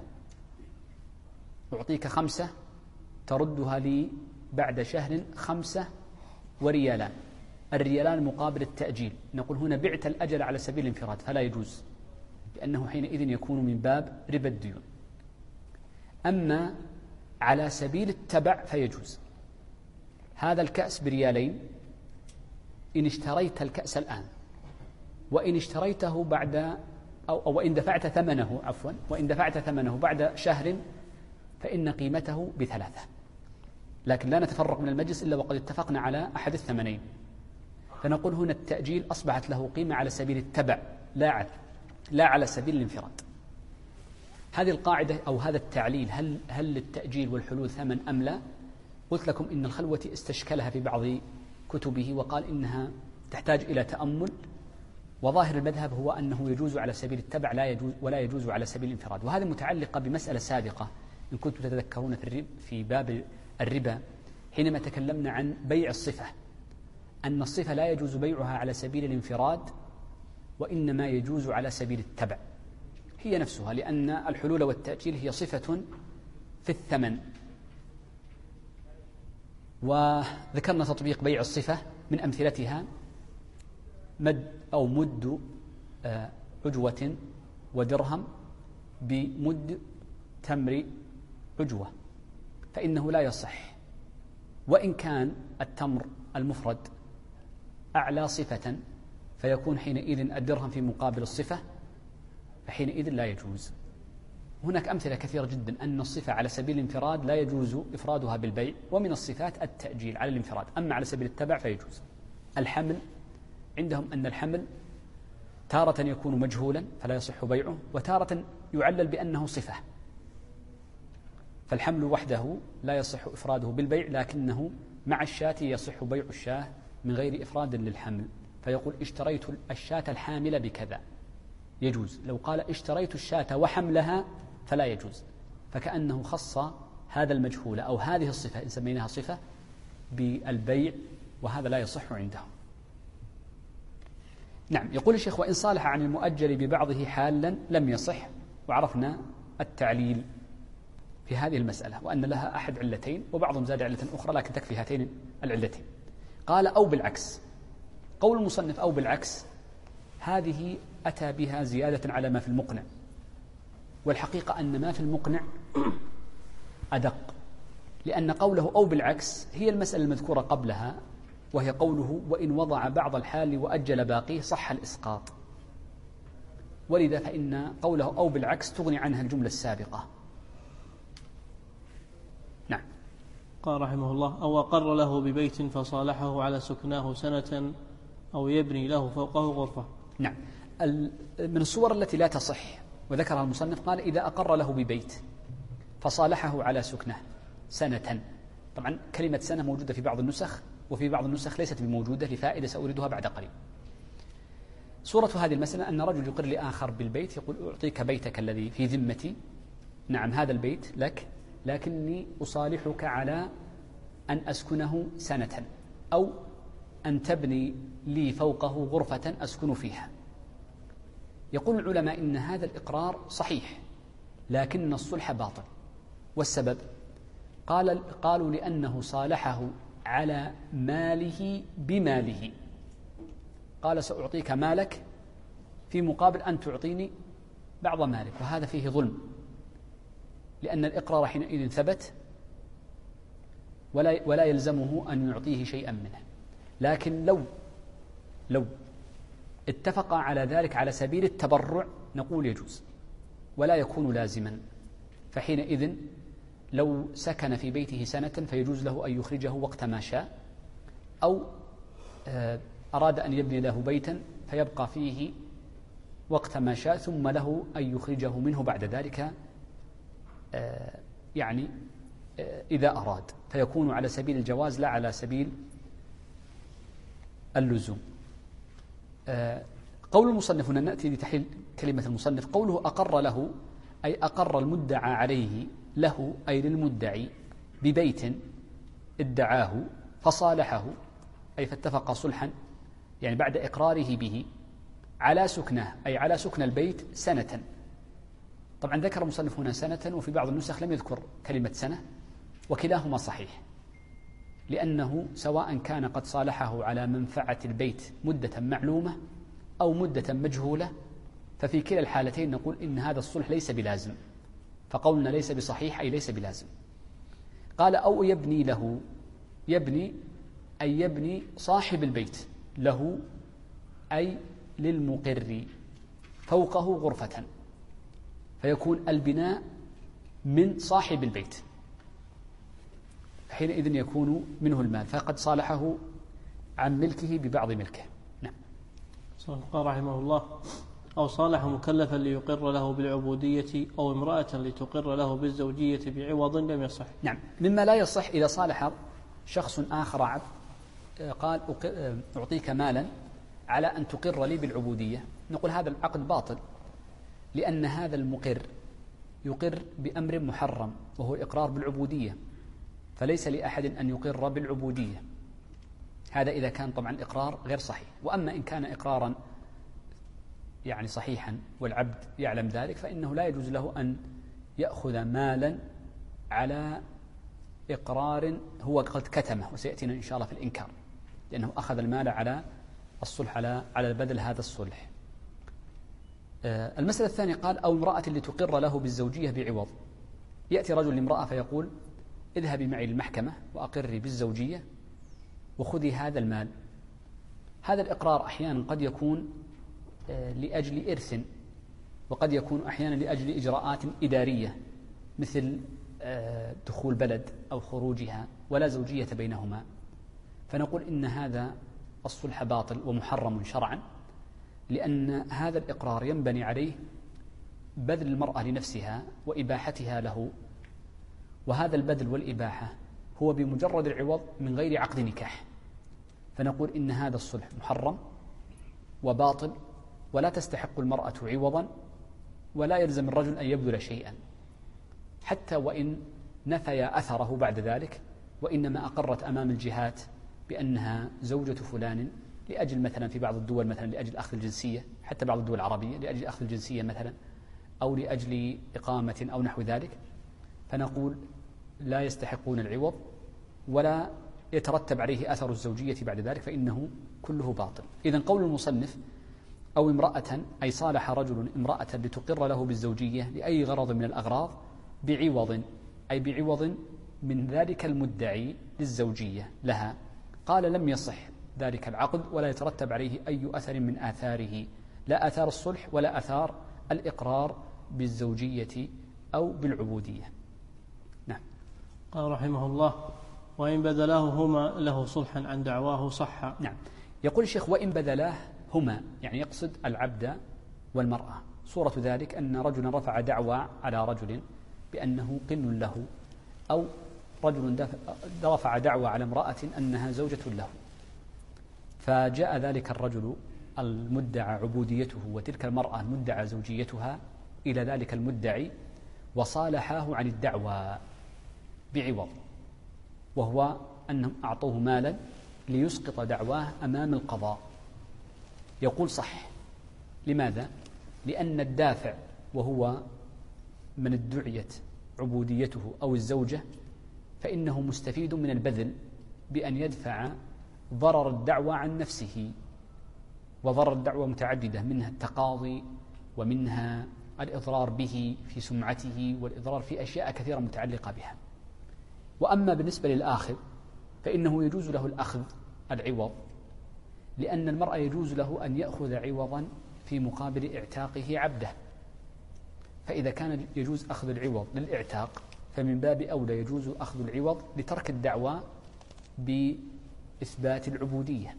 أعطيك 5 تردها لي بعد شهر 5 وريالان، الريالان مقابل التأجيل. نقول هنا بعت الأجل على سبيل الانفراد فلا يجوز، لأنه حينئذ يكون من باب ربا الديون. أما على سبيل التبع فيجوز. هذا الكأس بريالين، إن اشتريت الكأس الآن وإن اشتريته بعد أو وإن دفعت ثمنه وإن دفعت ثمنه بعد شهر فإن قيمته ب3. لكن لا نتفرق من المجلس إلا وقد اتفقنا على أحد الثمنين. فنقول هنا التأجيل أصبحت له قيمة على سبيل التبع لا على سبيل الانفراد. هذه القاعدة أو هذا التعليل، هل للتأجيل والحلول ثمن أم لا؟ قلت لكم إن الخلوتي استشكلها في بعض كتبه وقال إنها تحتاج إلى تأمل، وظاهر المذهب هو أنه يجوز على سبيل التبع ولا يجوز على سبيل الانفراد. وهذه متعلقة بمسألة سابقة إن كنتم تتذكرون في باب الربا حينما تكلمنا عن بيع الصفة، أن الصفة لا يجوز بيعها على سبيل الانفراد وإنما يجوز على سبيل التبع. هي نفسها، لأن الحلول والتأجيل هي صفة في الثمن. وذكرنا تطبيق بيع الصفة من أمثلتها مد عجوة ودرهم بمد تمر عجوة، فإنه لا يصح، وإن كان التمر المفرد أعلى صفة فيكون حينئذ الدرهم في مقابل الصفة، فحينئذ لا يجوز. هناك أمثلة كثيرة جدا أن الصفة على سبيل الانفراد لا يجوز إفرادها بالبيع، ومن الصفات التأجيل على الانفراد، أما على سبيل التبع فيجوز. الحمل عندهم أن الحمل تارة يكون مجهولا فلا يصح بيعه، وتارة يعلل بأنه صفة، فالحمل وحده لا يصح إفراده بالبيع، لكنه مع الشاة يصح بيع الشاة من غير إفراد للحمل. فيقول اشتريت الشاة الحاملة بكذا يجوز. لو قال اشتريت الشاة وحملها فلا يجوز، فكأنه خص هذا المجهول أو هذه الصفة إن سميناها صفة بالبيع، وهذا لا يصح عندهم. نعم. يقول الشيخ: وإن صالح عن المؤجل ببعضه حالا لم يصح. وعرفنا التعليل في هذه المسألة، وأن لها أحد علتين، وبعضهم زاد علة أخرى لكن تكفي هاتين العلتين. قال: أو بالعكس. قول المصنف أو بالعكس هذه أتى بها زيادة على ما في المقنع، والحقيقة أن ما في المقنع أدق، لأن قوله أو بالعكس هي المسألة المذكورة قبلها، وهي قوله: وإن وضع بعض الحال وأجل باقيه صح الإسقاط. ولذا فإن قوله أو بالعكس تغني عنها الجملة السابقة. نعم. قال رحمه الله: أو أقر له ببيت فصالحه على سكناه سنة أو يبني له فوقه غرفة. نعم. من الصور التي لا تصح وذكرها المصنف قال: إذا أقر له ببيت فصالحه على سكنه سنة. طبعا كلمة سنة موجودة في بعض النسخ، وفي بعض النسخ ليست بموجودة لفائدة سأوردها بعد قليل. صورة هذه المسألة أن رجل يقر لآخر بالبيت، يقول: أعطيك بيتك الذي في ذمتي، نعم هذا البيت لك، لكني أصالحك على أن أسكنه سنة، أو أن تبني لي فوقه غرفة أسكن فيها. يقول العلماء إن هذا الإقرار صحيح، لكن الصلح باطل. والسبب قالوا لأنه صالحه على ماله بماله. قال: سأعطيك مالك في مقابل أن تعطيني بعض مالك، وهذا فيه ظلم، لأن الإقرار حينئذ ثبت ولا يلزمه أن يعطيه شيئا منه. لكن لو اتفق على ذلك على سبيل التبرع نقول يجوز ولا يكون لازما. فحينئذ لو سكن في بيته سنة فيجوز له أن يخرجه وقت ما شاء، أو أراد أن يبني له بيتا فيبقى فيه وقت ما شاء، ثم له أن يخرجه منه بعد ذلك يعني إذا أراد، فيكون على سبيل الجواز لا على سبيل اللزوم. قول المصنف، هنا نأتي لتحليل كلمة المصنف. قوله أقر له أي أقر المدعى عليه له أي للمدعي ببيت ادعاه فصالحه أي فاتفق صلحا، يعني بعد إقراره به على سكنه أي على سكن البيت سنة. طبعا ذكر المصنف هنا سنة، وفي بعض النسخ لم يذكر كلمة سنة، وكلاهما صحيح، لأنه سواء كان قد صالحه على منفعة البيت مدة معلومة أو مدة مجهولة، ففي كلا الحالتين نقول إن هذا الصلح ليس بلازم، فقولنا ليس بصحيح أي ليس بلازم. قال أو يبني له، يبني أي يبني صاحب البيت له أي للمقر فوقه غرفة، فيكون البناء من صاحب البيت، حينئذ يكون منه المال، فقد صالحه عن ملكه ببعض ملكه. نعم. قال رحمه الله: أو صالح مكلفا ليقر له بالعبودية أو امرأة لتقر له بالزوجية بعوض لم يصح. نعم. مما لا يصح إذا صالح شخص آخر عبد قال أعطيك مالا على أن تقر لي بالعبودية، نقول هذا العقد باطل، لأن هذا المقر يقر بأمر محرم وهو إقرار بالعبودية، فليس لأحد أن يقر بالعبودية. هذا إذا كان طبعا إقرار غير صحيح. وأما إن كان إقرارا يعني صحيحا والعبد يعلم ذلك، فإنه لا يجوز له أن يأخذ مالا على إقرار هو قد كتمه، وسيأتينا إن شاء الله في الإنكار، لأنه أخذ المال على الصلح على البذل هذا الصلح. المسألة الثانية قال: أو امرأة لتقر له بالزوجية بعوض. يأتي رجل لامرأة فيقول: اذهبي معي للمحكمة وأقري بالزوجية وخذي هذا المال. هذا الإقرار أحيانا قد يكون لأجل إرث، وقد يكون أحيانا لأجل إجراءات إدارية مثل دخول بلد أو خروجها، ولا زوجية بينهما، فنقول إن هذا الصلح باطل ومحرم شرعا، لأن هذا الإقرار ينبني عليه بذل المرأة لنفسها وإباحتها له، وهذا البذل والإباحة هو بمجرد العوض من غير عقد نكاح، فنقول إن هذا الصلح محرم وباطل، ولا تستحق المرأة عوضا، ولا يلزم الرجل أن يبذل شيئا حتى وإن نفي أثره بعد ذلك، وإنما أقرت أمام الجهات بأنها زوجة فلان لأجل مثلا في بعض الدول مثلا لأجل أخذ الجنسية، حتى بعض الدول العربية لأجل أخذ الجنسية مثلا، أو لأجل إقامة أو نحو ذلك، فنقول لا يستحقون العوض ولا يترتب عليه أثر الزوجية بعد ذلك، فإنه كله باطل. إذن قول المصنف: أو امرأة أي صالح رجل امرأة لتقر له بالزوجية لأي غرض من الأغراض بعوض أي بعوض من ذلك المدعي للزوجية لها، قال لم يصح ذلك العقد ولا يترتب عليه أي أثر من آثاره، لا آثار الصلح ولا آثار الإقرار بالزوجية أو بالعبودية. نعم. قال رحمه الله: وإن بدلاهما له صلحا عن دعواه صح. نعم. يقول الشيخ: وإن بدلاه هما، يعني يقصد العبد والمرأة. صورة ذلك أن رجلا رفع دعوى على رجل بأنه قن له، أو رجل رفع دعوى على امرأة أنها زوجة له، فجاء ذلك الرجل المدعى عبوديته وتلك المرأة المدعى زوجيتها إلى ذلك المدعي وصالحاه عن الدعوى بعوض، وهو أنهم أعطوه مالا ليسقط دعواه أمام القضاء. يقول صح. لماذا؟ لأن الدافع وهو من ادعيت عبوديته أو الزوجة فإنه مستفيد من البذل بأن يدفع ضرر الدعوى عن نفسه، وضرر الدعوى متعددة، منها التقاضي ومنها الإضرار به في سمعته والإضرار في أشياء كثيرة متعلقة بها. وأما بالنسبة للآخذ فإنه يجوز له الأخذ العوض، لأن المرء يجوز له أن يأخذ عوضا في مقابل إعتاقه عبده، فإذا كان يجوز أخذ العوض للإعتاق فمن باب أولى يجوز أخذ العوض لترك الدعوى بإثبات العبودية.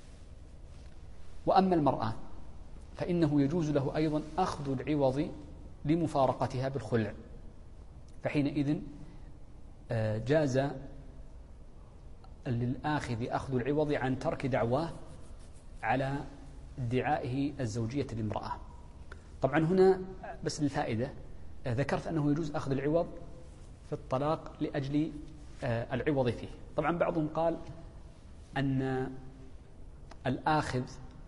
وأما المرأة فإنه يجوز له أيضا أخذ العوض لمفارقتها بالخلع، فحينئذ جاز للآخذ أخذ العوض عن ترك دعواه على ادعائه الزوجية لامرأة. طبعا هنا بس للفائدة ذكرت أنه يجوز أخذ العوض في الطلاق لأجل العوض فيه. طبعا بعضهم قال أن الآخذ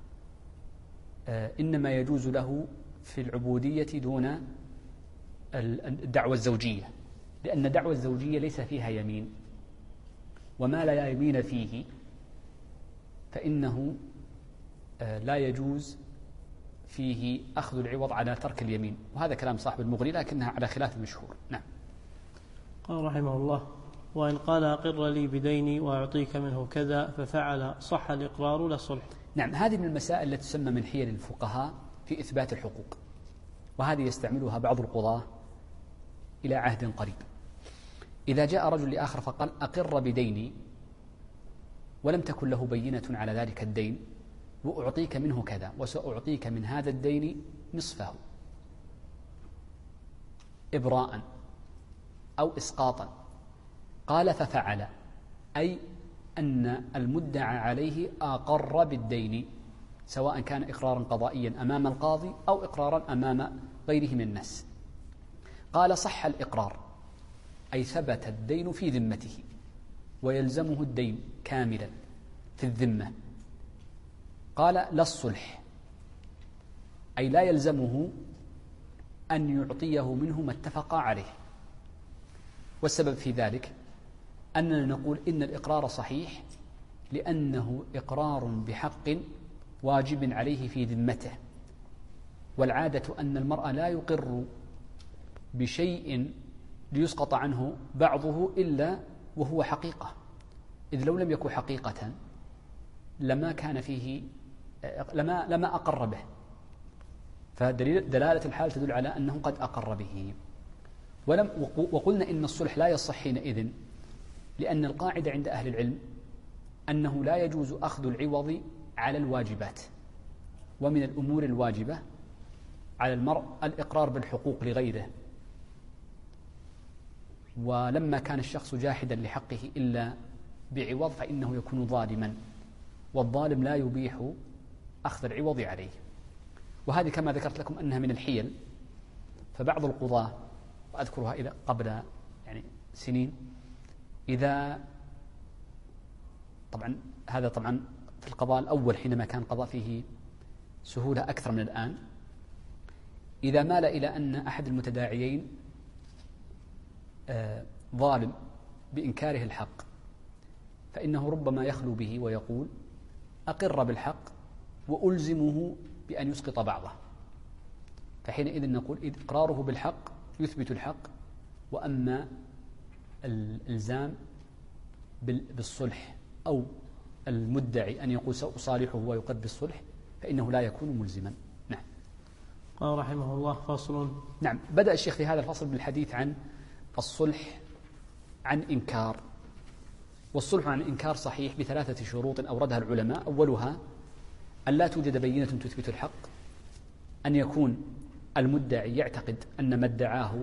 إنما يجوز له في العبودية دون الدعوة الزوجية، لأن دعوة الزوجية ليس فيها يمين، وما لا يمين فيه فإنه لا يجوز فيه أخذ العوض على ترك اليمين، وهذا كلام صاحب المغني لكنها على خلاف المشهور. نعم. قال رحمه الله: وإن قال أقر لي بديني وأعطيك منه كذا ففعل صح الإقرار لا الصلح. نعم، هذه من المسائل التي تسمى من حيل الفقهاء في إثبات الحقوق، وهذه يستعملها بعض القضاة إلى عهد قريب. إذا جاء رجل لآخر فقال أقر بديني ولم تكن له بينة على ذلك الدين وأعطيك منه كذا وسأعطيك من هذا الدين نصفه إبراء أو إسقاطا، قال ففعل، أي أن المدعى عليه أقر بالدين، سواء كان إقرارا قضائيا أمام القاضي أو إقرارا أمام غيره من الناس. قال صح الإقرار، أي ثبت الدين في ذمته ويلزمه الدين كاملا في الذمة. قال لا الصلح، أي لا يلزمه أن يعطيه منه ما اتفق عليه. والسبب في ذلك أننا نقول إن الإقرار صحيح لأنه إقرار بحق واجب عليه في ذمته، والعادة أن المرء لا يقر بشيء ليسقط عنه بعضه إلا وهو حقيقة، إذ لو لم يكن حقيقة لما كان فيه لما أقر به، فدلالة الحال تدل على أنه قد أقر به. وقلنا إن الصلح لا يصح حينئذ، لأن القاعدة عند أهل العلم أنه لا يجوز أخذ العوض على الواجبات، ومن الأمور الواجبة على المرء الإقرار بالحقوق لغيره، ولما كان الشخص جاحدا لحقه إلا بعوض فإنه يكون ظالما، والظالم لا يبيح أخذ العوض عليه. وهذه كما ذكرت لكم أنها من الحيل، فبعض القضاة، وأذكرها إذا قبل سنين، إذا هذا طبعا في القضاء الأول حينما كان القضاء فيه سهولة أكثر من الآن، إذا مال إلى أن أحد المتداعيين ظالم بإنكاره الحق، فإنه ربما يخلو به ويقول أقر بالحق وألزمه بأن يسقط بعضه، فحينئذ نقول إقراره بالحق يثبت الحق، وأما الإلزام بالصلح أو المدعي أن يقول سأصالحه ويقر بالصلح فإنه لا يكون ملزما. نعم. قال رحمه الله: فصل. نعم، بدأ الشيخ في هذا الفصل بالحديث عن الصلح عن إنكار. والصلح عن إنكار صحيح بثلاثة شروط أوردها العلماء. أولها أن لا توجد بينة تثبت الحق، أن يكون المدعي يعتقد أن ما ادعاه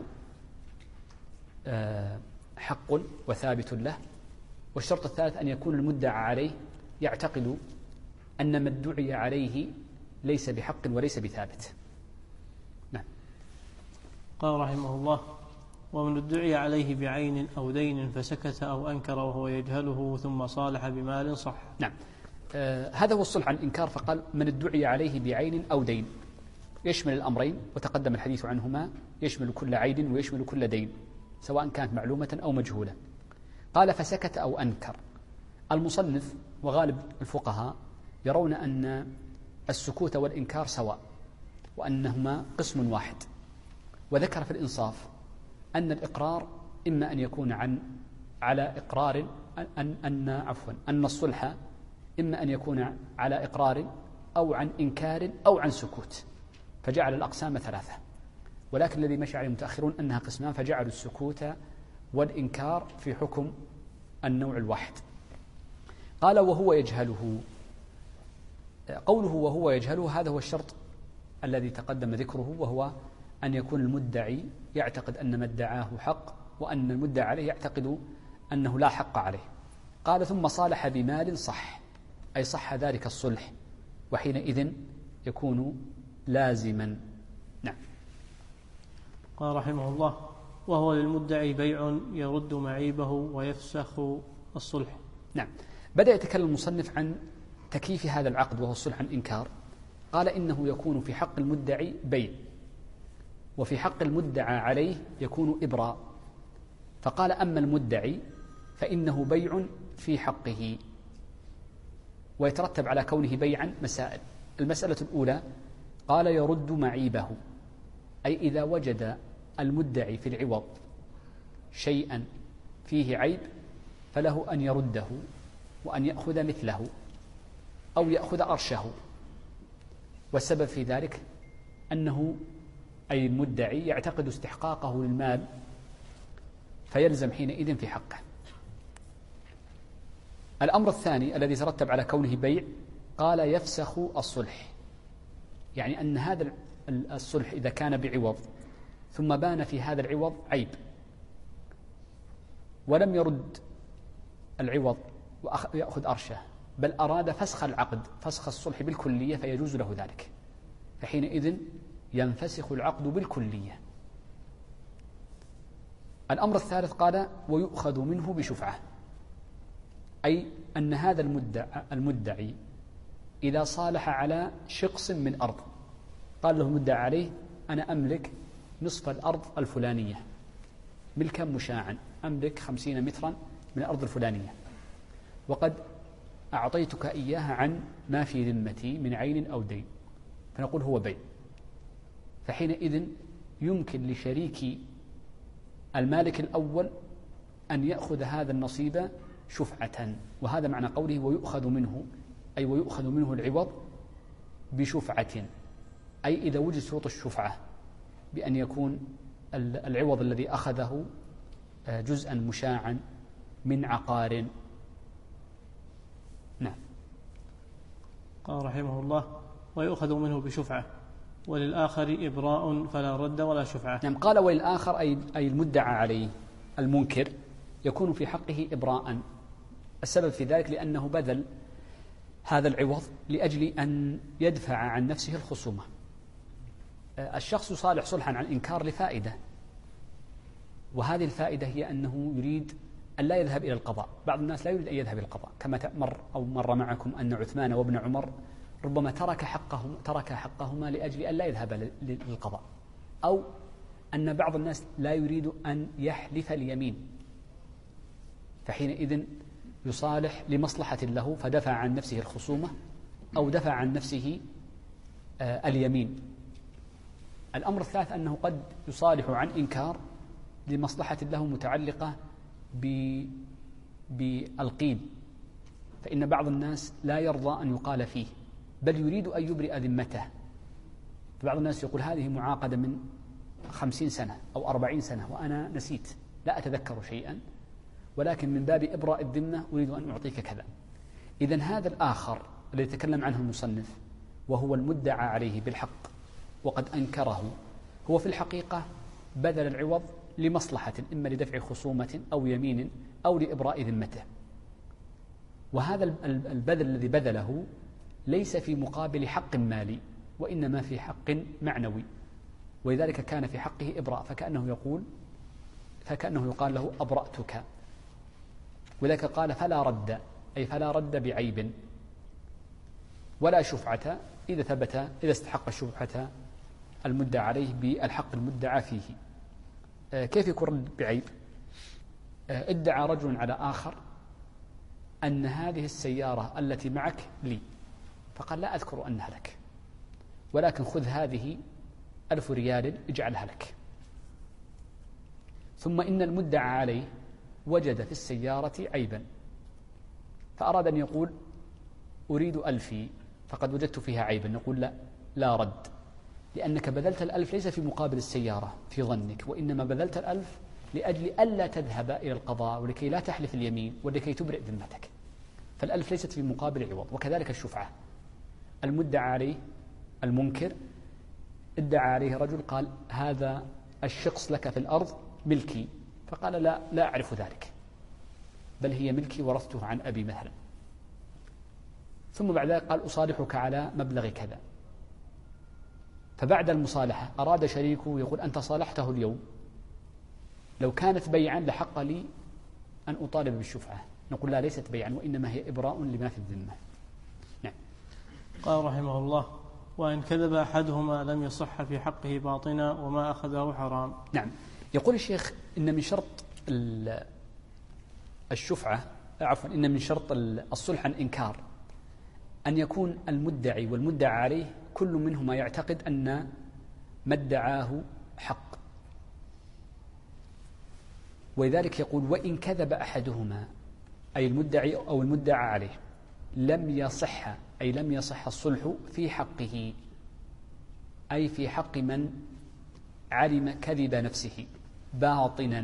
حق وثابت له. والشرط الثالث أن يكون المدعى عليه يعتقد أن ما ادعي عليه ليس بحق وليس بثابت. نعم. قال رحمه الله: ومن ادعي عليه بعين أو دين فسكت أو أنكر وهو يجهله ثم صالح بمال صح. نعم. هذا هو الصلح عن إنكار. فقال من ادعي عليه بعين أو دين، يشمل الأمرين، وتقدم الحديث عنهما، يشمل كل عين ويشمل كل دين سواء كانت معلومة أو مجهولة. قال فسكت أو أنكر. المصنف وغالب الفقهاء يرون أن السكوت والإنكار سواء، وأنهما قسم واحد، وذكر في الإنصاف أن الإقرار إما أن يكون على إقرار أن الصلح إما أن يكون على إقرار أو عن إنكار أو عن سكوت، فجعل الأقسام ثلاثة. ولكن الذي مشى عليه المتأخرون أنها قسمان، فجعلوا السكوت والإنكار في حكم النوع الواحد. قال وهو يجهله. قوله وهو يجهله هذا هو الشرط الذي تقدم ذكره، وهو أن يكون المدعي يعتقد أن ما ادعاه حق، وأن المدعى عليه يعتقد أنه لا حق عليه. قال ثم صالح بمال صح، أي صح ذلك الصلح وحينئذ يكون لازما. نعم. قال رحمه الله: وهو للمدعي بيع يرد معيبه ويفسخ الصلح. نعم. بدأ يتكلم المصنف عن تكييف هذا العقد وهو الصلح عن إنكار. قال إنه يكون في حق المدعي بيع، وفي حق المدعى عليه يكون إبراء. فقال: أما المدعي فإنه بيع في حقه، ويترتب على كونه بيعا مسائل. المسألة الأولى قال: يرد معيبه، أي إذا وجد المدعي في العوض شيئا فيه عيب فله أن يرده وأن يأخذ مثله أو يأخذ أرشه. والسبب في ذلك أنه أي المدعي يعتقد استحقاقه للمال فيلزم حينئذ في حقه. الأمر الثاني الذي ترتب على كونه بيع قال: يفسخ الصلح، يعني أن هذا الصلح إذا كان بعوض ثم بان في هذا العوض عيب ولم يرد العوض ويأخذ أرشه، بل أراد فسخ العقد، فسخ الصلح بالكلية، فيجوز له ذلك، فحينئذ ينفسخ العقد بالكلية. الأمر الثالث قال: ويؤخذ منه بشفعة، أي أن هذا المدعي إذا صالح على شقص من أرض، قال له المدعى عليه: أنا أملك نصف الأرض الفلانية ملكا مشاعا، أملك 50 مترا من الأرض الفلانية، وقد أعطيتك إياها عن ما في ذمتي من عين أو دين، فنقول هو بيع. فحينئذ يمكن لشريك المالك الأول أن يأخذ هذا النصيب شفعة، وهذا معنى قوله ويؤخذ منه، أي ويؤخذ منه العوض بشفعة، أي إذا وجد شروط الشفعة بأن يكون العوض الذي أخذه جزءا مشاعا من عقار. نعم. قال رحمه الله: ويؤخذ منه بشفعة، وللآخر إبراء فلا رد ولا شفعة. نعم. قال: وللآخر أي المدعى عليه المنكر يكون في حقه إبراء. السبب في ذلك لأنه بذل هذا العوض لأجل أن يدفع عن نفسه الخصومة. الشخص صالح صلحا عن إنكار لفائدة، وهذه الفائدة هي أنه يريد أن لا يذهب إلى القضاء. بعض الناس لا يريد أن يذهب إلى القضاء، كما مر معكم أن عثمان وابن عمر ربما ترك حقهما لأجل أن لا يذهب للقضاء، أو أن بعض الناس لا يريد أن يحلف اليمين، فحينئذ يصالح لمصلحة له فدفع عن نفسه الخصومة أو دفع عن نفسه اليمين. الأمر الثالث أنه قد يصالح عن إنكار لمصلحة له متعلقة بالقيم، فإن بعض الناس لا يرضى أن يقال فيه بل يريد أن يبرئ ذمته. فبعض الناس يقول: هذه معاقدة من 50 سنة أو 40 سنة وأنا نسيت، لا أتذكر شيئا، ولكن من باب إبراء الذمة أريد أن أعطيك كذا. إذن هذا الآخر الذي يتكلم عنه المصنف وهو المدعى عليه بالحق وقد أنكره، هو في الحقيقة بذل العوض لمصلحة، إما لدفع خصومة أو يمين أو لإبراء ذمته، وهذا البذل الذي بذله ليس في مقابل حق مالي وإنما في حق معنوي، ولذلك كان في حقه إبراء، فكأنه يقال له أبرأتك. ولذلك قال: فلا رد، أي فلا رد بعيب، ولا شفعة إذا استحق الشفعة المدعى عليه بالحق المدعى فيه. كيف يكون رد بعيب؟ ادعى رجل على آخر أن هذه السيارة التي معك لي، فقال: لا أذكر أنها لك، ولكن خذ هذه 1000 ريال اجعلها لك. ثم إن المدعى عليه وجد في السيارة عيبا فأراد أن يقول: أريد 1000 فقد وجدت فيها عيبا. نقول: لا رد، لأنك بذلت 1000 ليس في مقابل السيارة في ظنك، وإنما بذلت 1000 لأجل ألا تذهب إلى القضاء ولكي لا تحلف اليمين ولكي تبرئ ذمتك، ف1000 ليست في مقابل عوض. وكذلك الشفعة، المدعى عليه المنكر ادعى عليه رجل قال: هذا الشخص لك في الأرض ملكي، فقال: لا أعرف ذلك، بل هي ملكي ورثته عن أبي مثلا. ثم بعد ذلك قال أصالحك على مبلغ كذا، فبعد المصالحة أراد شريكه يقول أنت صالحته اليوم، لو كانت بيعا لحق لي أن أطالب بالشفعة، نقول لا ليست بيعا وإنما هي إبراء لما في الذمة. نعم. قال رحمه الله: وإن كذب أحدهما لم يصح في حقه باطنا وما أخذه حرام. نعم. يقول الشيخ إن من شرط الشفعة إن من شرط الصلح عن إنكار أن يكون المدعي والمدعى عليه كل منهما يعتقد أن ما ادعاه حق، ولذلك يقول وإن كذب أحدهما أي المدعي أو المدعى عليه لم يصح، أي لم يصح الصلح في حقه، أي في حق من علم كذب نفسه باطنا،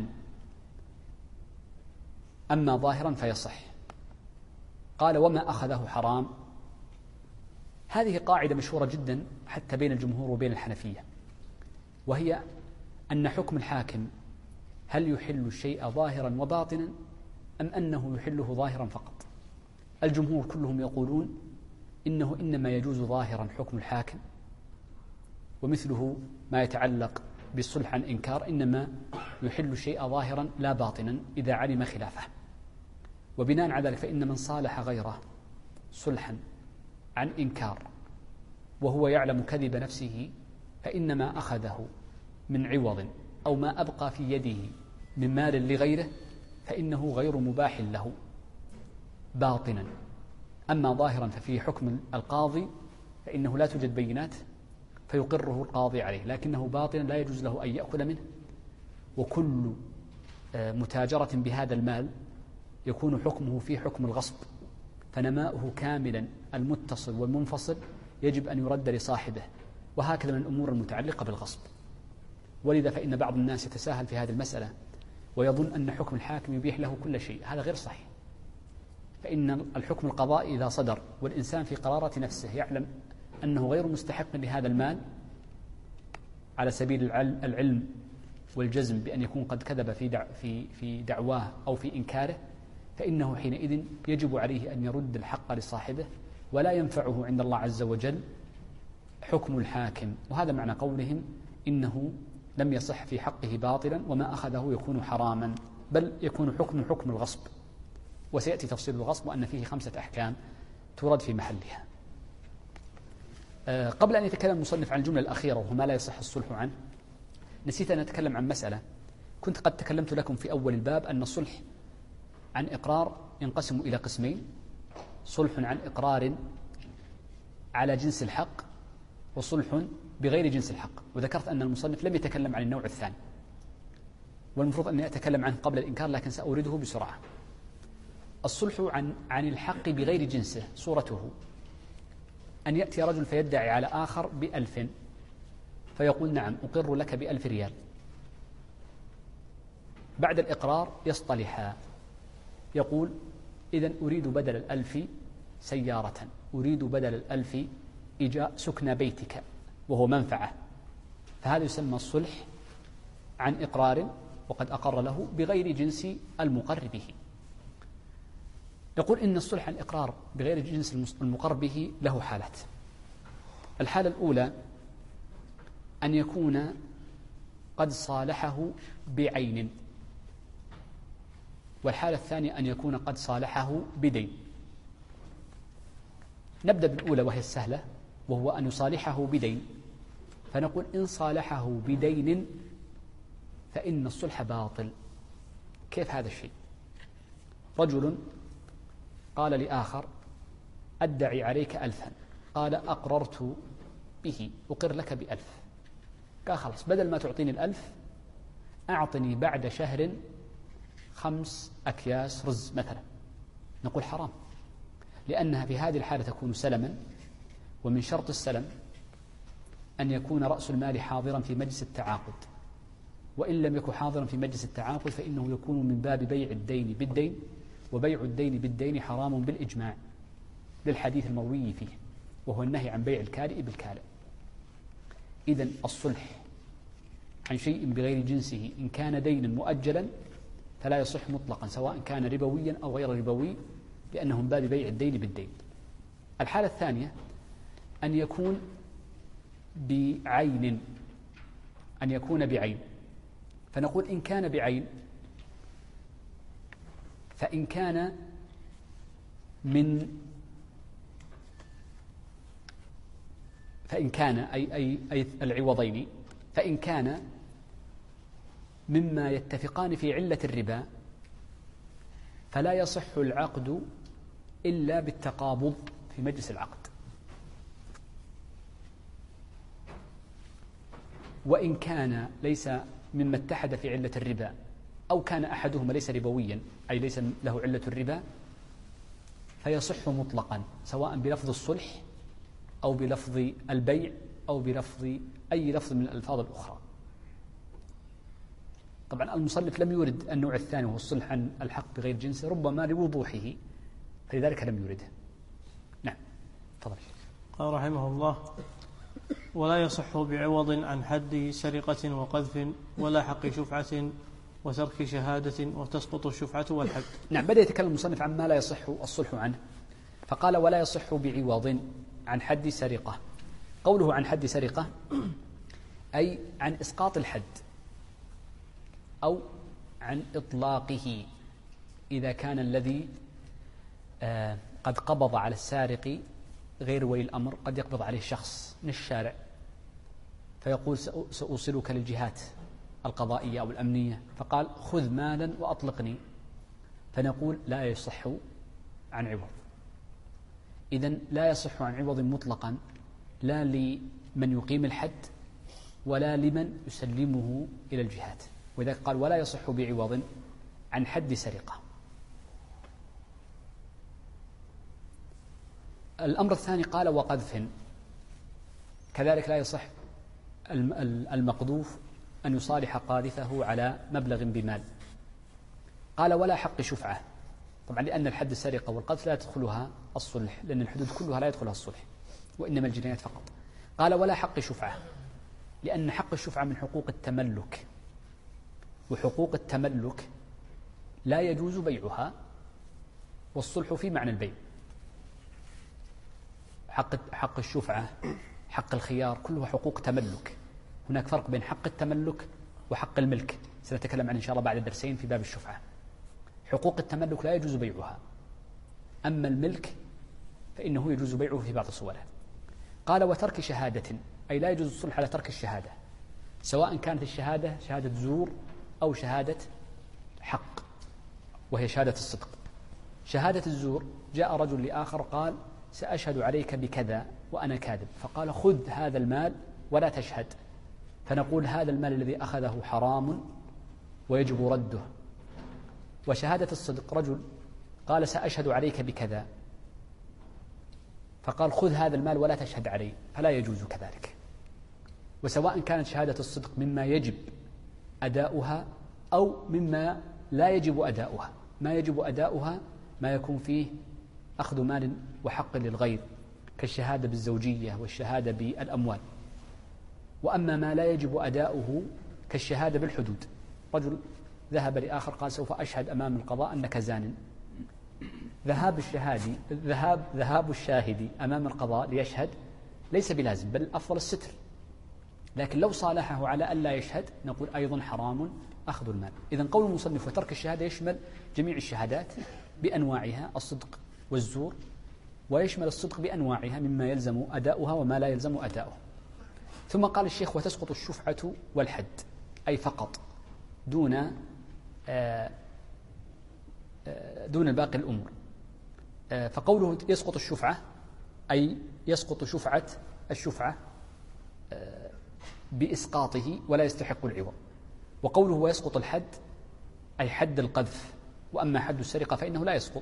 أما ظاهرا فيصح. قال وما أخذه حرام. هذه قاعدة مشهورة جدا حتى بين الجمهور وبين الحنفية، وهي أن حكم الحاكم هل يحل الشيء ظاهرا وباطنا أم أنه يحله ظاهرا فقط. الجمهور كلهم يقولون إنه إنما يجوز ظاهرا حكم الحاكم، ومثله ما يتعلق بالصلح عن إنكار إنما يحل الشيء ظاهرا لا باطنا إذا علم خلافه. وبناء على ذلك فإن من صالح غيره صلحا عن إنكار وهو يعلم كذب نفسه فإنما أخذه من عوض أو ما أبقى في يده من مال لغيره فإنه غير مباح له باطنا. أما ظاهرا ففيه حكم القاضي فإنه لا توجد بينات فيقره القاضي عليه، لكنه باطنا لا يجوز له أن يأخذ منه. وكل متاجرة بهذا المال يكون حكمه في حكم الغصب، فنماؤه كاملا المتصل والمنفصل يجب أن يرد لصاحبه، وهكذا من الأمور المتعلقة بالغصب. ولذا فإن بعض الناس يتساهل في هذه المسألة ويظن أن حكم الحاكم يبيح له كل شيء، هذا غير صحيح. فإن الحكم القضائي إذا صدر والإنسان في قرارة نفسه يعلم أنه غير مستحق لهذا المال على سبيل العلم والجزم بأن يكون قد كذب في دعواه أو في إنكاره، فإنه حينئذ يجب عليه أن يرد الحق لصاحبه، ولا ينفعه عند الله عز وجل حكم الحاكم. وهذا معنى قولهم إنه لم يصح في حقه باطلا وما أخذه يكون حراما، بل يكون حكم الغصب. وسيأتي تفصيل الغصب وأن فيه 5 أحكام ترد في محلها. قبل أن يتكلم المصنف عن الجملة الأخيرة وهو ما لا يصح الصلح عنه، نسيت أن أتكلم عن مسألة كنت قد تكلمت لكم في أول الباب، أن الصلح عن إقرار ينقسم إلى قسمين: صلح عن إقرار على جنس الحق، وصلح بغير جنس الحق. وذكرت أن المصنف لم يتكلم عن النوع الثاني، والمفروض أني أتكلم عنه قبل الإنكار، لكن سأورده بسرعة. الصلح عن الحق بغير جنسه صورته أن يأتي رجل فيدعي على آخر ب1000 فيقول نعم أقر لك ب1000 ريال. بعد الإقرار يصطلحا، يقول إذن أريد بدل 1000 سيارة، أريد بدل 1000 سكن بيتك، وهو منفعة. فهذا يسمى الصلح عن إقرار وقد أقر له بغير جنس المقر به. يقول إن الصلح عن إقرار بغير جنس المقر به له حالات. الحالة الأولى أن يكون قد صالحه بعين، والحالة الثانية أن يكون قد صالحه بدين. نبدأ بالأولى وهي السهلة، وهو أن يصالحه بدين. فنقول إن صالحه بدين فإن الصلح باطل. كيف هذا الشيء؟ رجل قال لآخر أدعي عليك 1000، قال أقررت به أقر لك ب1000. قال خلاص بدل ما تعطيني 1000 أعطني بعد شهر 5 أكياس رز مثلا. نقول حرام، لأنها في هذه الحالة تكون سلما، ومن شرط السلم أن يكون رأس المال حاضرا في مجلس التعاقد، وإن لم يكن حاضرا في مجلس التعاقد فإنه يكون من باب بيع الدين بالدين، وبيع الدين بالدين حرام بالإجماع للحديث المروي فيه، وهو النهي عن بيع الكالئ بالكالئ. إذن الصلح عن شيء بغير جنسه إن كان دينا مؤجلا فلا يصح مطلقا، سواء كان ربويا أو غير ربوي، لأنه من باب بيع الدين بالدين. الحالة الثانية أن يكون بعين، أن يكون بعين، فنقول إن كان بعين فإن كان أي العوضين، فإن كان مما يتفقان في علة الربا فلا يصح العقد إلا بالتقابض في مجلس العقد، وإن كان ليس مما اتحد في علة الربا أو كان أحدهما ليس ربويا أي ليس له علة الربا فيصح مطلقا، سواء بلفظ الصلح أو بلفظ البيع أو بلفظ أي لفظ من الألفاظ الأخرى. طبعا المصنف لم يورد النوع الثاني وهو الصلح عن الحق بغير جنسه، ربما لوضوحه فلذلك لم يورده. نعم تفضل. قال رحمه الله: ولا يصح بعوض عن حد سرقة وقذف ولا حق شفعة وترك شهادة وتسقط الشفعة والحد. نعم، بدأ يتكلم المصنف عن ما لا يصح الصلح عنه، فقال: ولا يصح بعوض عن حد سرقة. قوله عن حد سرقة أي عن إسقاط الحد أو عن إطلاقه، إذا كان الذي قد قبض على السارق غير ولي الأمر، قد يقبض عليه شخص من الشارع فيقول: سأوصلك للجهات القضائية أو الأمنية، فقال: خذ مالا وأطلقني، فنقول: لا يصح عن عوض. إذن لا يصح عن عوض مطلقا، لا لمن يقيم الحد ولا لمن يسلمه إلى الجهات، ولذلك قال: ولا يصح بعوض عن حد سرقة. الأمر الثاني قال: وقذف، كذلك لا يصح المقذوف أن يصالح قاذفه على مبلغ بمال. قال: ولا حق شفعة، طبعا لأن الحد السرقة والقذف لا يدخلها الصلح، لأن الحدود كلها لا يدخلها الصلح وإنما الجنايات فقط. قال: ولا حق شفعة، لأن حق الشفعة من حقوق التملك، وحقوق التملك لا يجوز بيعها، والصلح في معنى البيع. حق الشفعة، حق الخيار، كلها حقوق تملك. هناك فرق بين حق التملك وحق الملك، سنتكلم عنه إن شاء الله بعد درسين في باب الشفعة. حقوق التملك لا يجوز بيعها، أما الملك فإنه يجوز بيعه في بعض صوره. قال: وترك شهادة، أي لا يجوز الصلح على ترك الشهادة، سواء كانت الشهادة شهادة زور أو شهادة حق، وهي شهادة الصدق. شهادة الزور: جاء رجل لآخر قال: سأشهد عليك بكذا وأنا كاذب، فقال: خذ هذا المال ولا تشهد، فنقول: هذا المال الذي أخذه حرام ويجب رده. وشهادة الصدق: رجل قال: سأشهد عليك بكذا، فقال: خذ هذا المال ولا تشهد عليه، فلا يجوز كذلك. وسواء كانت شهادة الصدق مما يجب أداؤها أو مما لا يجب أداؤها. ما يجب أداؤها ما يكون فيه أخذ مال وحق للغير، كالشهادة بالزوجية والشهادة بالأموال. وأما ما لا يجب أداؤه كالشهادة بالحدود، رجل ذهب لآخر قال: سوف أشهد أمام القضاء أنك زان. ذهاب الشاهد أمام القضاء ليشهد ليس بلازم، بل أفضل الستر، لكن لو صالحه على أن لا يشهد نقول أيضا حرام أخذ المال. إذن قول المصنف: وترك الشهادة يشمل جميع الشهادات بأنواعها، الصدق والزور، ويشمل الصدق بأنواعها مما يلزم أداؤها وما لا يلزم أداؤه. ثم قال الشيخ: وتسقط الشفعة والحد، أي فقط دون الباقي الأمور. فقوله يسقط الشفعة أي يسقط الشفعة بإسقاطه ولا يستحق العوض. وقوله ويسقط الحد أي حد القذف، وأما حد السرقة فإنه لا يسقط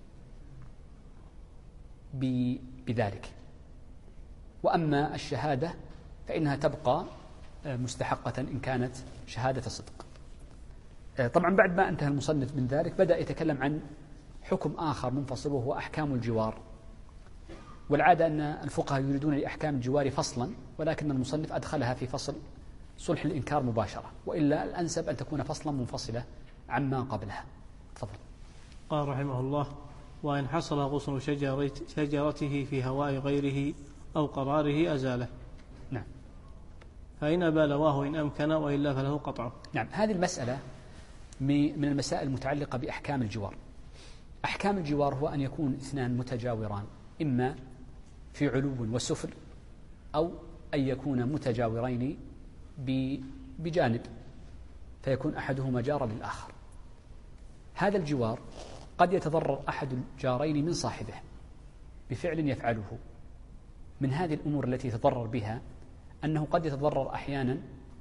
بذلك. وأما الشهادة فإنها تبقى مستحقة إن كانت شهادة صدق. طبعا بعد ما انتهى المصنف من ذلك بدأ يتكلم عن حكم آخر منفصل، وهو أحكام الجوار. والعادة أن الفقهاء يريدون لأحكام الجوار فصلا، ولكن المصنف أدخلها في فصل صلح الإنكار مباشرة، وإلا الأنسب أن تكون فصلا منفصلة عما قبلها. تفضل. قال رحمه الله: وإن حصل غصن شجرته في هواء غيره أو قراره أزاله. نعم. فإن أبى لواه إن أمكن، وإلا فله قطعه. نعم. هذه المسألة من المسائل المتعلقة بأحكام الجوار. أحكام الجوار هو أن يكون اثنان متجاوران، إما في علو وسفل، أو أن يكون متجاورين بجانب فيكون أحدهما جارا للآخر. هذا الجوار قد يتضرر أحد الجارين من صاحبه بفعل يفعله. من هذه الأمور التي يتضرر بها أنه قد يتضرر أحيانا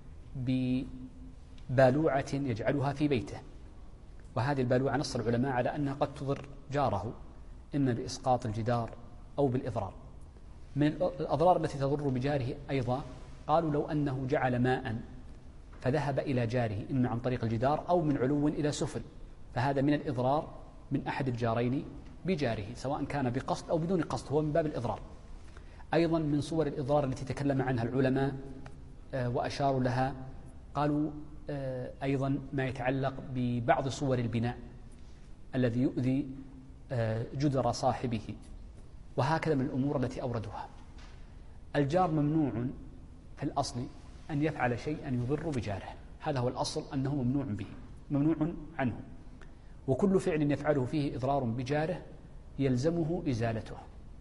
ببالوعة يجعلها في بيته، وهذه البالوعة نص العلماء على أنها قد تضر جاره إما بإسقاط الجدار أو بالإضرار. من الأضرار التي تضر بجاره أيضا قالوا لو أنه جعل ماء فذهب إلى جاره إما عن طريق الجدار أو من علو إلى سفل، فهذا من الإضرار من أحد الجارين بجاره، سواء كان بقصد أو بدون قصد، هو من باب الإضرار. أيضا من صور الإضرار التي تكلم عنها العلماء وأشاروا لها، قالوا أيضا ما يتعلق ببعض صور البناء الذي يؤذي جدر صاحبه، وهكذا من الأمور التي أوردوها. الجار ممنوع في الأصل أن يفعل شيئا يضر بجاره، هذا هو الأصل أنه ممنوع به، ممنوع عنه، وكل فعل يفعله فيه إضرار بجاره يلزمه إزالته،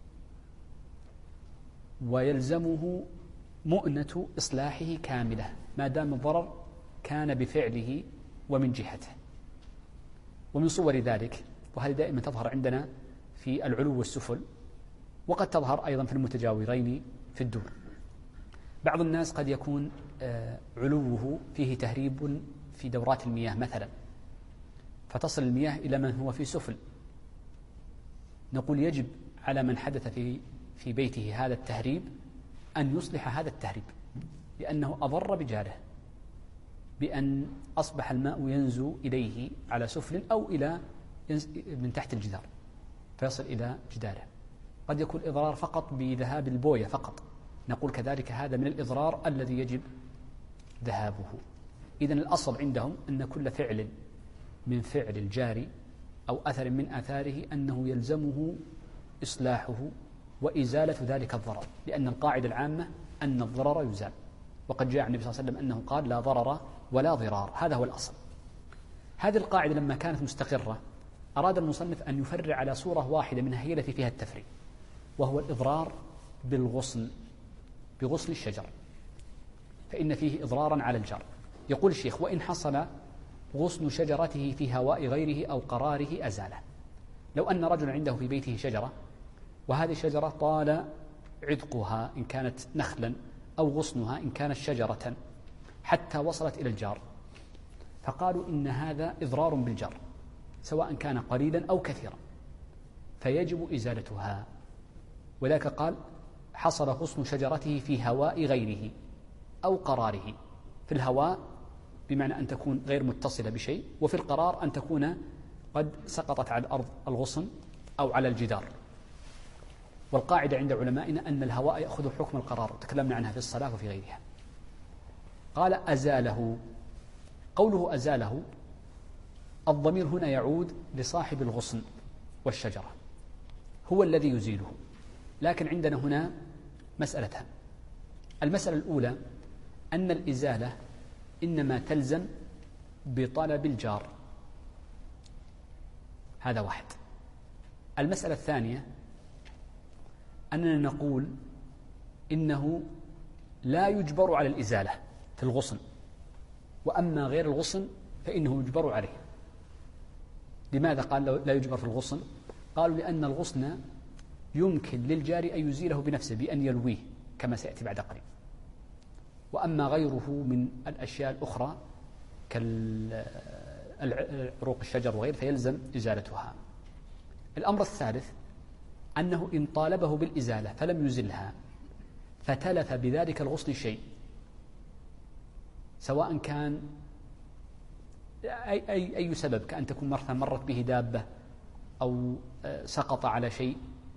ويلزمه مؤنة إصلاحه كاملة ما دام الضرر كان بفعله ومن جهته. ومن صور ذلك، وهذه دائما تظهر عندنا في العلو والسفل، وقد تظهر أيضا في المتجاورين في الدور. بعض الناس قد يكون علوه فيه تهريب في دورات المياه مثلا، فتصل المياه إلى من هو في سفل. نقول يجب على من حدث في بيته هذا التهريب أن يصلح هذا التهريب، لأنه أضر بجاره بأن أصبح الماء ينزو إليه على سفل أو إلى من تحت الجدار فيصل إلى جداره. قد يكون الإضرار فقط بذهاب البوية فقط، نقول كذلك هذا من الإضرار الذي يجب ذهابه. إذن الأصل عندهم أن كل فعل من فعل الجاري أو أثر من آثاره أنه يلزمه إصلاحه وإزالة ذلك الضرر، لأن القاعدة العامة أن الضرر يزال، وقد جاء النبي صلى الله عليه وسلم أنه قال لا ضرر ولا ضرار، هذا هو الأصل. هذه القاعدة لما كانت مستقرة أراد المصنف أن يفرع على صورة واحدة منها هي التي فيها التفريع، وهو الإضرار بغصن الشجر، فإن فيه إضرارا على الجار. يقول الشيخ: وإن حصل غصن شجرته في هواء غيره أو قراره أزاله. لو أن رجل عنده في بيته شجرة، وهذه الشجرة طال عذقها إن كانت نخلا أو غصنها إن كانت شجرة حتى وصلت إلى الجار، فقالوا إن هذا إضرار بالجار سواء كان قليلا أو كثيرا، فيجب إزالتها. وذاك قال: حصل غصن شجرته في هواء غيره أو قراره. في الهواء بمعنى أن تكون غير متصلة بشيء، وفي القرار أن تكون قد سقطت على الأرض الغصن أو على الجدار. والقاعدة عند علمائنا أن الهواء يأخذ حكم القرار، تكلمنا عنها في الصلاة وفي غيرها. قال: أزاله. قوله أزاله الضمير هنا يعود لصاحب الغصن والشجرة، هو الذي يزيله. لكن عندنا هنا مسألتان. المسألة الأولى أن الإزالة إنما تلزم بطلب الجار، هذا واحد. المسألة الثانية أننا نقول إنه لا يجبر على الإزالة في الغصن، وأما غير الغصن فإنه يجبر عليه. لماذا قال لا يجبر في الغصن؟ قالوا لأن الغصن يمكن للجار أن يزيله بنفسه بأن يلويه كما سيأتي بعد قليل، وأما غيره من الأشياء الأخرى كالعروق الشجر وغيره فيلزم إزالتها. الأمر الثالث أنه إن طالبه بالإزالة فلم يزلها فتلف بذلك الغصن شيء، سواء كان أي سبب، كأن تكون مرت به دابة أو سقط على شيء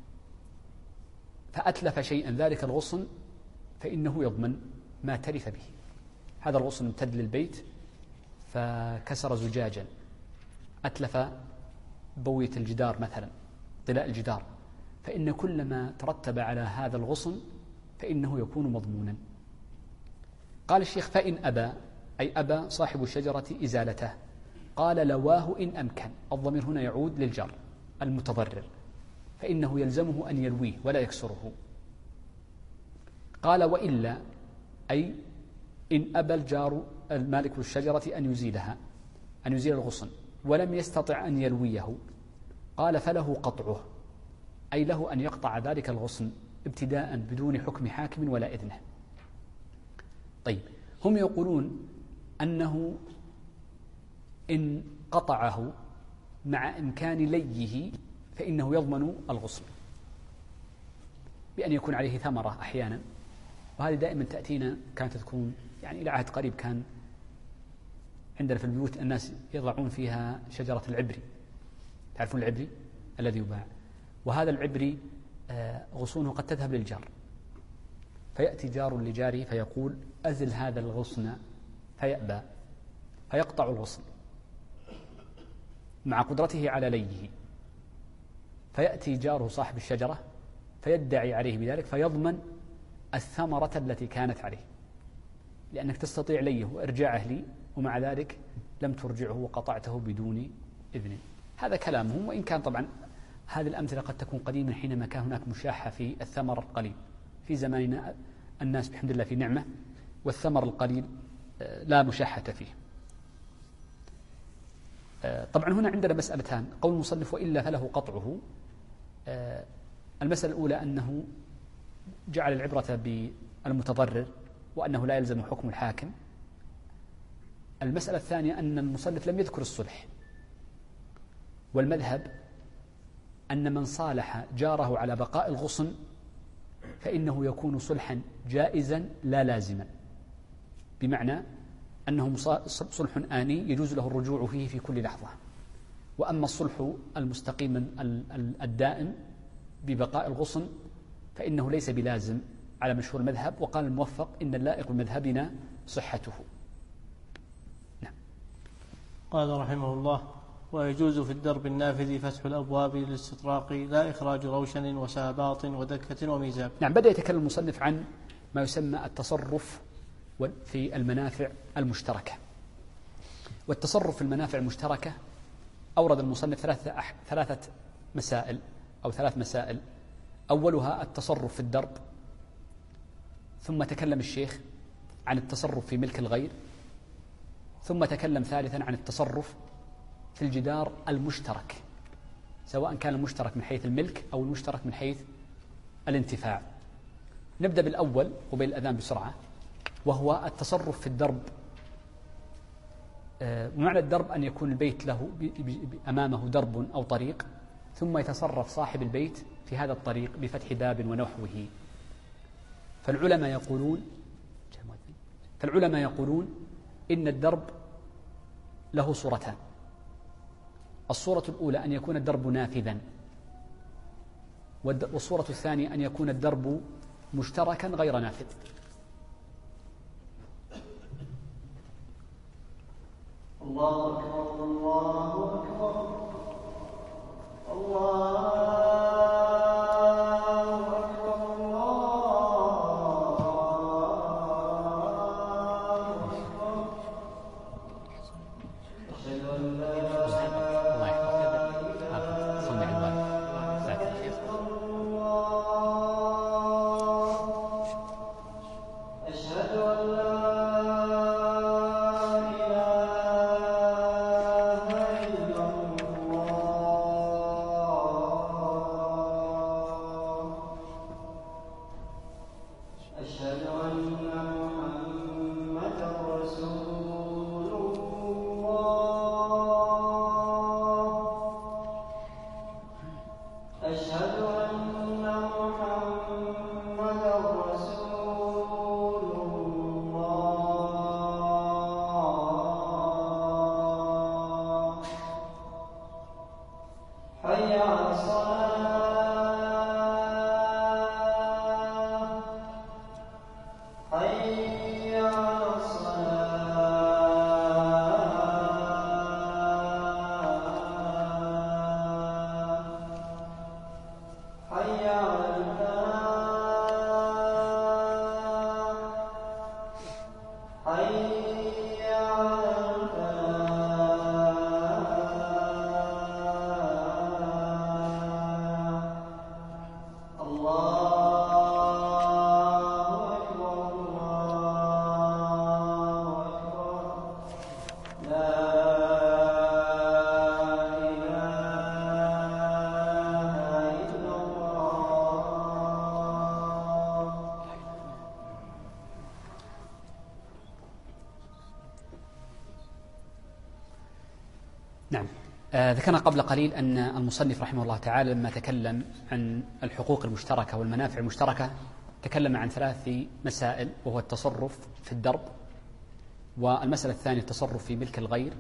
فأتلف شيئا ذلك الغصن، فإنه يضمن ما تلف به. هذا الغصن امتد للبيت فكسر زجاجا، أتلف بوية الجدار مثلا، طلاء الجدار، فإن كل ما ترتب على هذا الغصن فإنه يكون مضمونا. قال الشيخ: فإن أبى، أي أبى صاحب الشجرة إزالته، قال: لواه إن أمكن. الضمير هنا يعود للجار المتضرر، فإنه يلزمه أن يلويه ولا يكسره. قال: وإلا، أي إن أبى الجار المالك للشجرة أن يزيلها، أن يزيل الغصن، ولم يستطع أن يلويه، قال: فله قطعه، أي له أن يقطع ذلك الغصن ابتداء بدون حكم حاكم ولا إذنه. طيب، هم يقولون أنه إن قطعه مع إمكان ليه فإنه يضمن الغصن بأن يكون عليه ثمرة أحيانا، وهذه دائما تأتينا، كانت تكون يعني إلى عهد قريب كان عندنا في البيوت الناس يضعون فيها شجرة العبري، تعرفون العبري الذي يباع، وهذا العبري غصونه قد تذهب للجار، فيأتي جار لجاره فيقول: أزل هذا الغصن، فيأبى، فيقطع الغصن مع قدرته على ليه، فيأتي جاره صاحب الشجرة فيدعي عليه بذلك، فيضمن الثمرة التي كانت عليه، لأنك تستطيع ليه وإرجاعه لي، ومع ذلك لم ترجعه وقطعته بدون إذن. هذا كلامهم، وإن كان طبعا هذه الأمثلة قد تكون قديما حينما كان هناك مشاحة في الثمر القليل. في زماننا الناس بحمد الله في نعمة، والثمر القليل لا مشاحة فيه. طبعا هنا عندنا مسألتان. قول المصنف: وإلا فله قطعه. المسألة الأولى أنه جعل العبرة بالمتضرر وأنه لا يلزم حكم الحاكم. المسألة الثانية أن المصنف لم يذكر الصلح، والمذهب أن من صالح جاره على بقاء الغصن فإنه يكون صلحا جائزا لا لازما، بمعنى أنه صلح آني يجوز له الرجوع فيه في كل لحظة. وأما الصلح المستقيم الدائم ببقاء الغصن فإنه ليس بلازم على مشهور المذهب. وقال الموفق: إن اللائق بمذهبنا صحته. نعم. قال رحمه الله: ويجوز في الدرب النافذ فتح الأبواب للاستطراق، لا إخراج روشن وساباط ودكة وميزاب. نعم. بدأ يتكلم المصنف عن ما يسمى التصرف في المنافع المشتركة. والتصرف في المنافع المشتركة أورد المصنف ثلاث مسائل. أولها التصرف في الدرب، ثم تكلم الشيخ عن التصرف في ملك الغير، ثم تكلم ثالثا عن التصرف في الجدار المشترك، سواء كان المشترك من حيث الملك أو المشترك من حيث الانتفاع. نبدأ بالأول قبيل الأذان بسرعة، وهو التصرف في الدرب. ومعنى الدرب أن يكون البيت له أمامه درب أو طريق، ثم يتصرف صاحب البيت في هذا الطريق بفتح باب ونحوه. فالعلماء يقولون إن الدرب له صورتان. الصورة الأولى أن يكون الدرب نافذا، والصورة الثانية أن يكون الدرب مشتركا غير نافذ. الله أكبر، الله أكبر، الله نعم. ذكرنا قبل قليل أن المصنف رحمه الله تعالى لما تكلم عن الحقوق المشتركة والمنافع المشتركة تكلم عن 3 مسائل، وهو التصرف في الدرب، والمسألة الثانية التصرف في ملك الغير،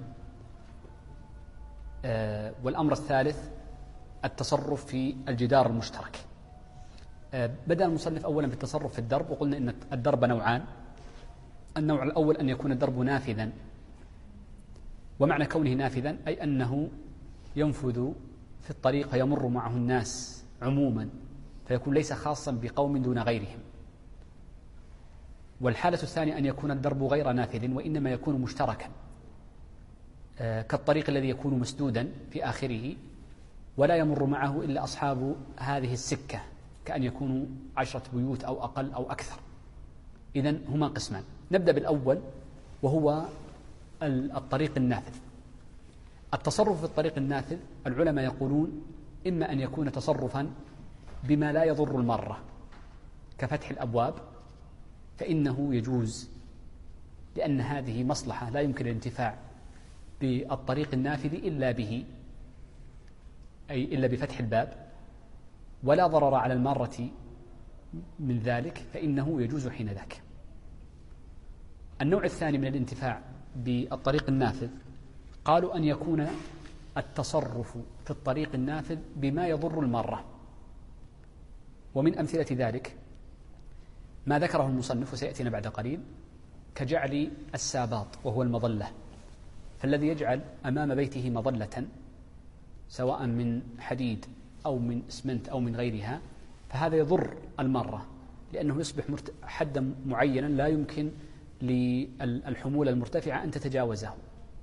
والأمر الثالث التصرف في الجدار المشترك. بدأ المصنف أولا بالتصرف في الدرب، وقلنا أن الدرب نوعان. النوع الأول أن يكون الدرب نافذا، ومعنى كونه نافذا أي أنه ينفذ في الطريق يمر معه الناس عموما، فيكون ليس خاصا بقوم دون غيرهم. والحالة الثانية أن يكون الدرب غير نافذ وإنما يكون مشتركا، كالطريق الذي يكون مسدودا في آخره ولا يمر معه إلا أصحاب هذه السكة، كأن يكونوا 10 بيوت أو أقل أو أكثر. إذن هما قسمان. نبدأ بالأول وهو الطريق النافذ. التصرف في الطريق النافذ العلماء يقولون إما أن يكون تصرفا بما لا يضر المارة كفتح الأبواب، فإنه يجوز لأن هذه مصلحة لا يمكن الانتفاع بالطريق النافذ إلا به، أي إلا بفتح الباب، ولا ضرر على المارة من ذلك، فإنه يجوز حين ذاك. النوع الثاني من الانتفاع بالطريق النافذ قالوا أن يكون التصرف في الطريق النافذ بما يضر المارة، ومن أمثلة ذلك ما ذكره المصنف وسيأتينا بعد قليل، كجعل الساباط وهو المظلة، فالذي يجعل أمام بيته مظلة سواء من حديد أو من إسمنت أو من غيرها، فهذا يضر المارة لأنه يصبح حدا معينا لا يمكن للحمولة المرتفعة أن تتجاوزه.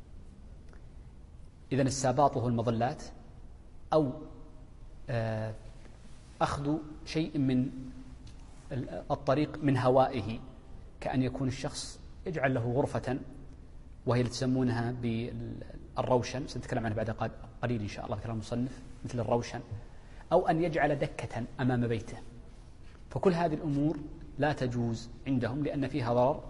إذن الساباط وهو المظلات، أو أخذ شيء من الطريق من هوائه، كأن يكون الشخص يجعل له غرفة وهي اللي تسمونها بالروشن، سنتكلم عنها بعد قليل إن شاء الله في كلام المصنف، مثل الروشن، أو أن يجعل دكة أمام بيته. فكل هذه الأمور لا تجوز عندهم لأن فيها ضرر،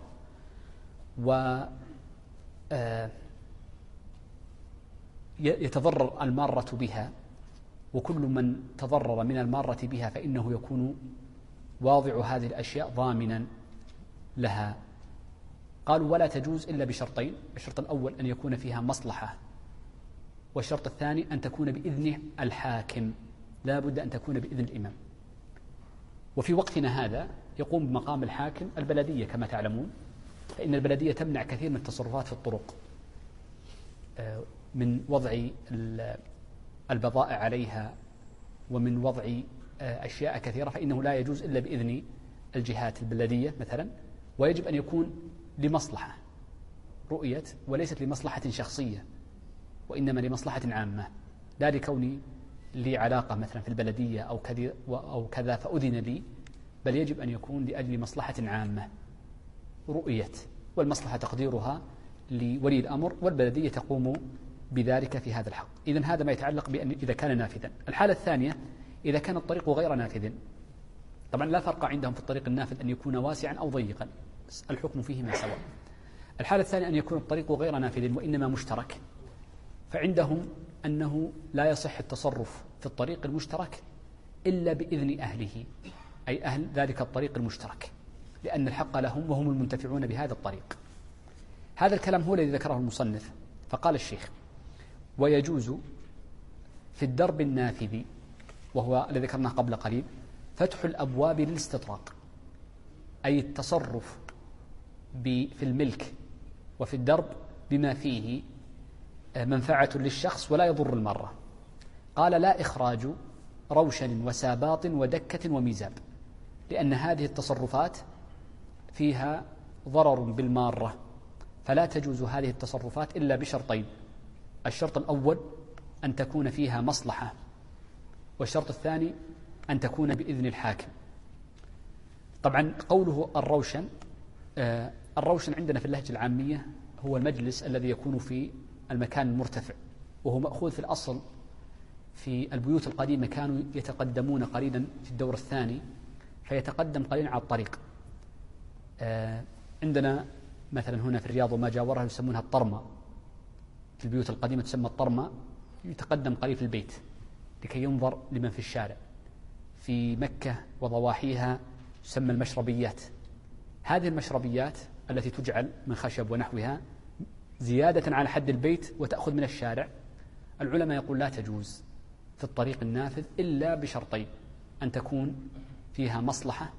يتضرر المارة بها، وكل من تضرر من المارة بها فإنه يكون واضع هذه الأشياء ضامنا لها. قالوا ولا تجوز إلا بشرطين: الشرط الأول أن يكون فيها مصلحة، والشرط الثاني أن تكون بإذن الحاكم، لا بد أن تكون بإذن الإمام. وفي وقتنا هذا يقوم بمقام الحاكم البلدية كما تعلمون، فإن البلدية تمنع كثير من التصرفات في الطرق، من وضع البضائع عليها ومن وضع أشياء كثيرة، فإنه لا يجوز إلا بإذن الجهات البلدية مثلا، ويجب أن يكون لمصلحة رؤية وليست لمصلحة شخصية، وإنما لمصلحة عامة، لا لكوني لي علاقة مثلا في البلدية أو كذا فأذن لي، بل يجب أن يكون لأجل مصلحة عامة رؤية، والمصلحة تقديرها لولي الأمر، والبلدية تقوم بذلك في هذا الحق. إذن هذا ما يتعلق بأن إذا كان نافذا. الحالة الثانية إذا كان الطريق غير نافذ، طبعا لا فرق عندهم في الطريق النافذ أن يكون واسعا أو ضيقا، الحكم فيهما سواء. الحالة الثانية أن يكون الطريق غير نافذ وإنما مشترك، فعندهم أنه لا يصح التصرف في الطريق المشترك إلا بإذن أهله، أي أهل ذلك الطريق المشترك، لأن الحق لهم وهم المنتفعون بهذا الطريق. هذا الكلام هو الذي ذكره المصنف، فقال الشيخ: ويجوز في الدرب النافذ، وهو الذي ذكرناه قبل قليل، فتح الأبواب للاستطراق، أي التصرف في الملك وفي الدرب بما فيه منفعة للشخص ولا يضر المرة. قال: لا إخراج روشن وساباط ودكة وميزاب، لأن هذه التصرفات فيها ضرر بالمارة، فلا تجوز هذه التصرفات إلا بشرطين: الشرط الأول أن تكون فيها مصلحة، والشرط الثاني أن تكون بإذن الحاكم. طبعا قوله الروشن، الروشن عندنا في اللهجة العامية هو المجلس الذي يكون في المكان المرتفع، وهو مأخوذ في الأصل في البيوت القديمة كانوا يتقدمون قليلا في الدور الثاني، فيتقدم قليلا على الطريق. عندنا مثلا هنا في الرياض وما جاورها يسمونها الطرمة، في البيوت القديمة تسمى الطرمة، يتقدم قريب في البيت لكي ينظر لمن في الشارع. في مكة وضواحيها تسمى المشربيات. هذه المشربيات التي تجعل من خشب ونحوها زيادة على حد البيت وتأخذ من الشارع، العلماء يقول لا تجوز في الطريق النافذ إلا بشرطين: أن تكون فيها مصلحة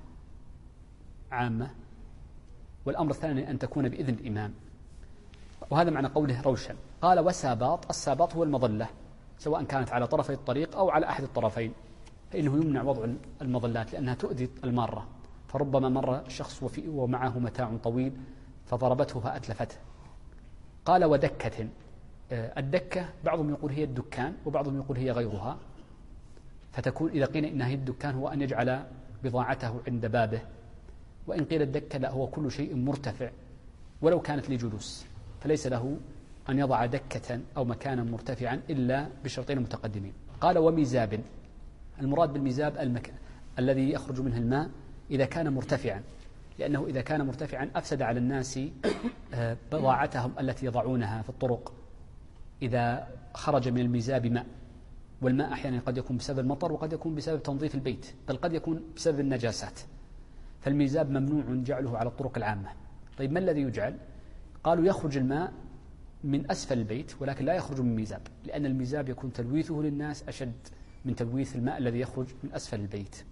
عامة، والأمر الثاني أن تكون بإذن الإمام. وهذا معنى قوله روشا. قال وساباط، الساباط هو المظلة سواء كانت على طرفي الطريق أو على أحد الطرفين، فإنه يمنع وضع المظلات لأنها تؤذي المارة، فربما مر شخص ومعه متاع طويل فضربته فأتلفته. قال ودكة، الدكة بعضهم يقول هي الدكان وبعضهم يقول هي غيرها، فتكون إذا قيل إنها هي الدكان هو أن يجعل بضاعته عند بابه، وإن قيل الدكة لا، هو كل شيء مرتفع ولو كانت لجلوس، فليس له أن يضع دكة أو مكانا مرتفعا إلا بالشرطين المتقدمين. قال وميزاب، المراد بالميزاب الذي يخرج منه الماء إذا كان مرتفعا، لأنه إذا كان مرتفعا أفسد على الناس بضاعتهم التي يضعونها في الطرق. إذا خرج من الميزاب ماء، والماء أحيانا قد يكون بسبب المطر وقد يكون بسبب تنظيف البيت، بل قد يكون بسبب النجاسات، فالميزاب ممنوع جعله على الطرق العامة. طيب ما الذي يجعل؟ قالوا يخرج الماء من أسفل البيت ولكن لا يخرج من ميزاب، لأن الميزاب يكون تلويثه للناس أشد من تلويث الماء الذي يخرج من أسفل البيت.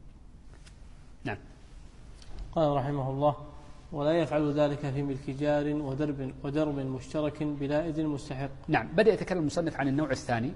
نعم. قال رحمه الله ولا يفعل ذلك في ملك جار ودرب مشترك بلا إذن مستحق. نعم، بدأ يتكلم المصنف عن النوع الثاني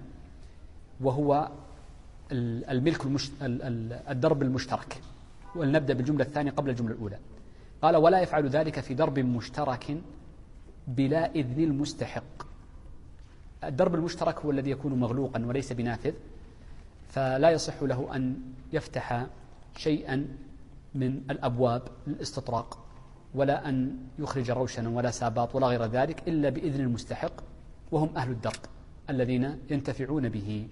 وهو الملك الدرب المشترك، ولنبدأ بالجملة الثانية قبل الجملة الأولى. قال ولا يفعل ذلك في درب مشترك بلا إذن المستحق. الدرب المشترك هو الذي يكون مغلوقا وليس بنافذ، فلا يصح له أن يفتح شيئا من الأبواب للاستطراق، ولا أن يخرج روشنا ولا ساباط ولا غير ذلك إلا بإذن المستحق، وهم أهل الدرب الذين ينتفعون به.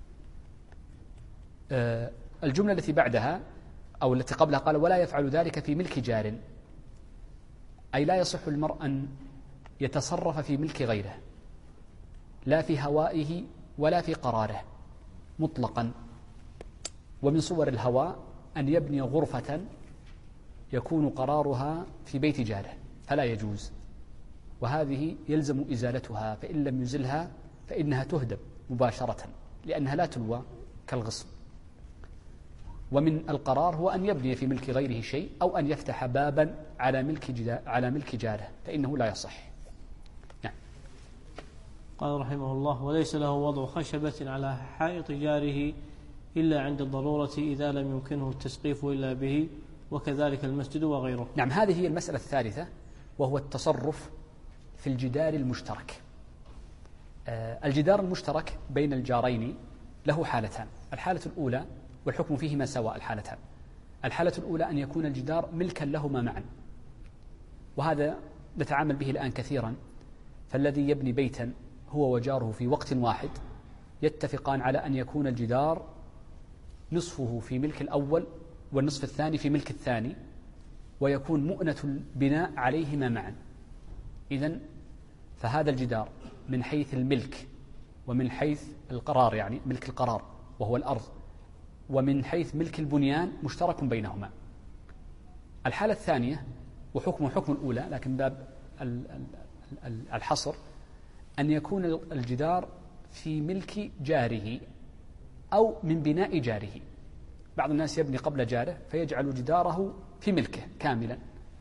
الجملة التي بعدها أو التي قبلها قال ولا يفعل ذلك في ملك جار، أي لا يصح المرء أن يتصرف في ملك غيره، لا في هوائه ولا في قراره مطلقا. ومن صور الهواء أن يبني غرفة يكون قرارها في بيت جاره، فلا يجوز، وهذه يلزم إزالتها، فإن لم يزلها فإنها تهدم مباشرة لأنها لا تلوى كالغصب. ومن القرار هو أن يبني في ملك غيره شيء أو أن يفتح بابا على ملك جاره، فإنه لا يصح. نعم. قال رحمه الله وليس له وضع خشبة على حائط جاره إلا عند الضرورة إذا لم يمكنه التسقيف إلا به، وكذلك المسجد وغيره. نعم، هذه هي المسألة الثالثة، وهو التصرف في الجدار المشترك. الجدار المشترك بين الجارين له حالتان. الحالة الأولى والحكم فيهما سواء الحالتان. الحالة الأولى أن يكون الجدار ملكا لهما معا، وهذا نتعامل به الآن كثيرا، فالذي يبني بيتا هو وجاره في وقت واحد يتفقان على أن يكون الجدار نصفه في ملك الأول والنصف الثاني في ملك الثاني، ويكون مؤنة البناء عليهما معا. إذن فهذا الجدار من حيث الملك ومن حيث القرار، يعني ملك القرار وهو الأرض، ومن حيث ملك البنيان مشترك بينهما. الحالة الثانية وحكم الأولى لكن باب الحصر أن يكون الجدار في ملك جاره أو من بناء جاره. بعض الناس يبني قبل جاره فيجعل جداره في ملكه كاملا،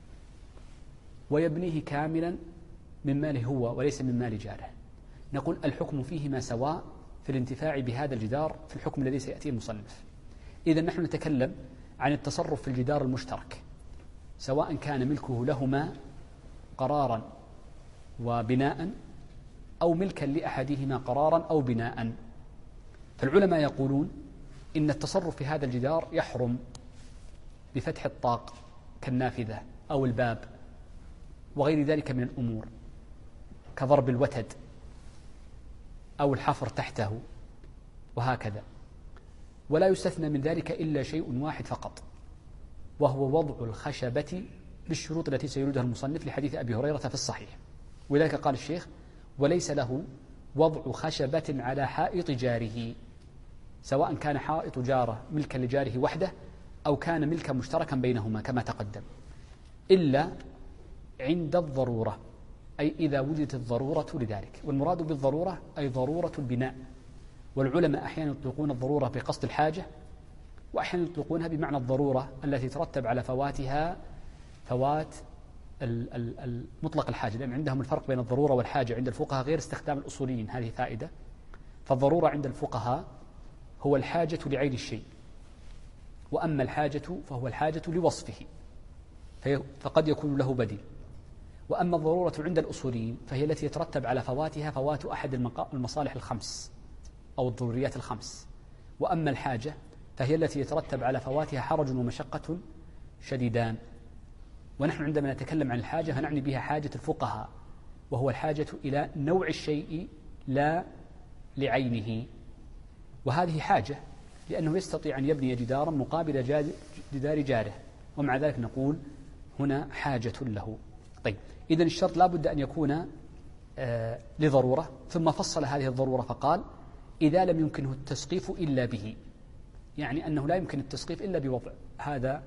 ويبنيه كاملا من ماله هو وليس من مال جاره. نقول الحكم فيهما سواء في الانتفاع بهذا الجدار في الحكم الذي سيأتي المصنف. إذن نحن نتكلم عن التصرف في الجدار المشترك، سواء كان ملكه لهما قرارا وبناء أو ملكا لأحدهما قرارا أو بناء. فالعلماء يقولون إن التصرف في هذا الجدار يحرم بفتح الطاق كالنافذة أو الباب وغير ذلك من الأمور، كضرب الوتد أو الحفر تحته وهكذا. ولا يستثنى من ذلك إلا شيء واحد فقط، وهو وضع الخشبة بالشروط التي سيردها المصنف لحديث أبي هريرة في الصحيح. ولذلك قال الشيخ وليس له وضع خشبة على حائط جاره، سواء كان حائط جاره ملكا لجاره وحده أو كان ملكا مشتركا بينهما كما تقدم، إلا عند الضرورة، أي إذا وجدت الضرورة لذلك. والمراد بالضرورة أي ضرورة البناء، والعلماء أحيانا يطلقون الضرورة بقصد الحاجة، وأحيانا يطلقونها بمعنى الضرورة التي ترتب على فواتها فوات مطلق الحاجة، لأن عندهم الفرق بين الضرورة والحاجة عند الفقهاء غير استخدام الأصوليين، هذه فائدة. فالضرورة عند الفقهاء هو الحاجة لعين الشيء، وأما الحاجة فهو الحاجة لوصفه، فقد يكون له بديل. وأما الضرورة عند الأصوليين فهي التي يترتب على فواتها فوات أحد المصالح الخمس أو الضروريات الخمس. وأما الحاجة فهي التي يترتب على فواتها حرج ومشقة شديدان. ونحن عندما نتكلم عن الحاجة فنعني بها حاجة الفقهاء، وهو الحاجة إلى نوع الشيء لا لعينه. وهذه حاجة لأنه يستطيع أن يبني جدارا مقابل جدار جاره، ومع ذلك نقول هنا حاجة له. طيب، إذن الشرط لا بد أن يكون لضرورة، ثم فصل هذه الضرورة فقال إذا لم يمكنه التسقيف إلا به، يعني أنه لا يمكن التسقيف إلا بوضع هذا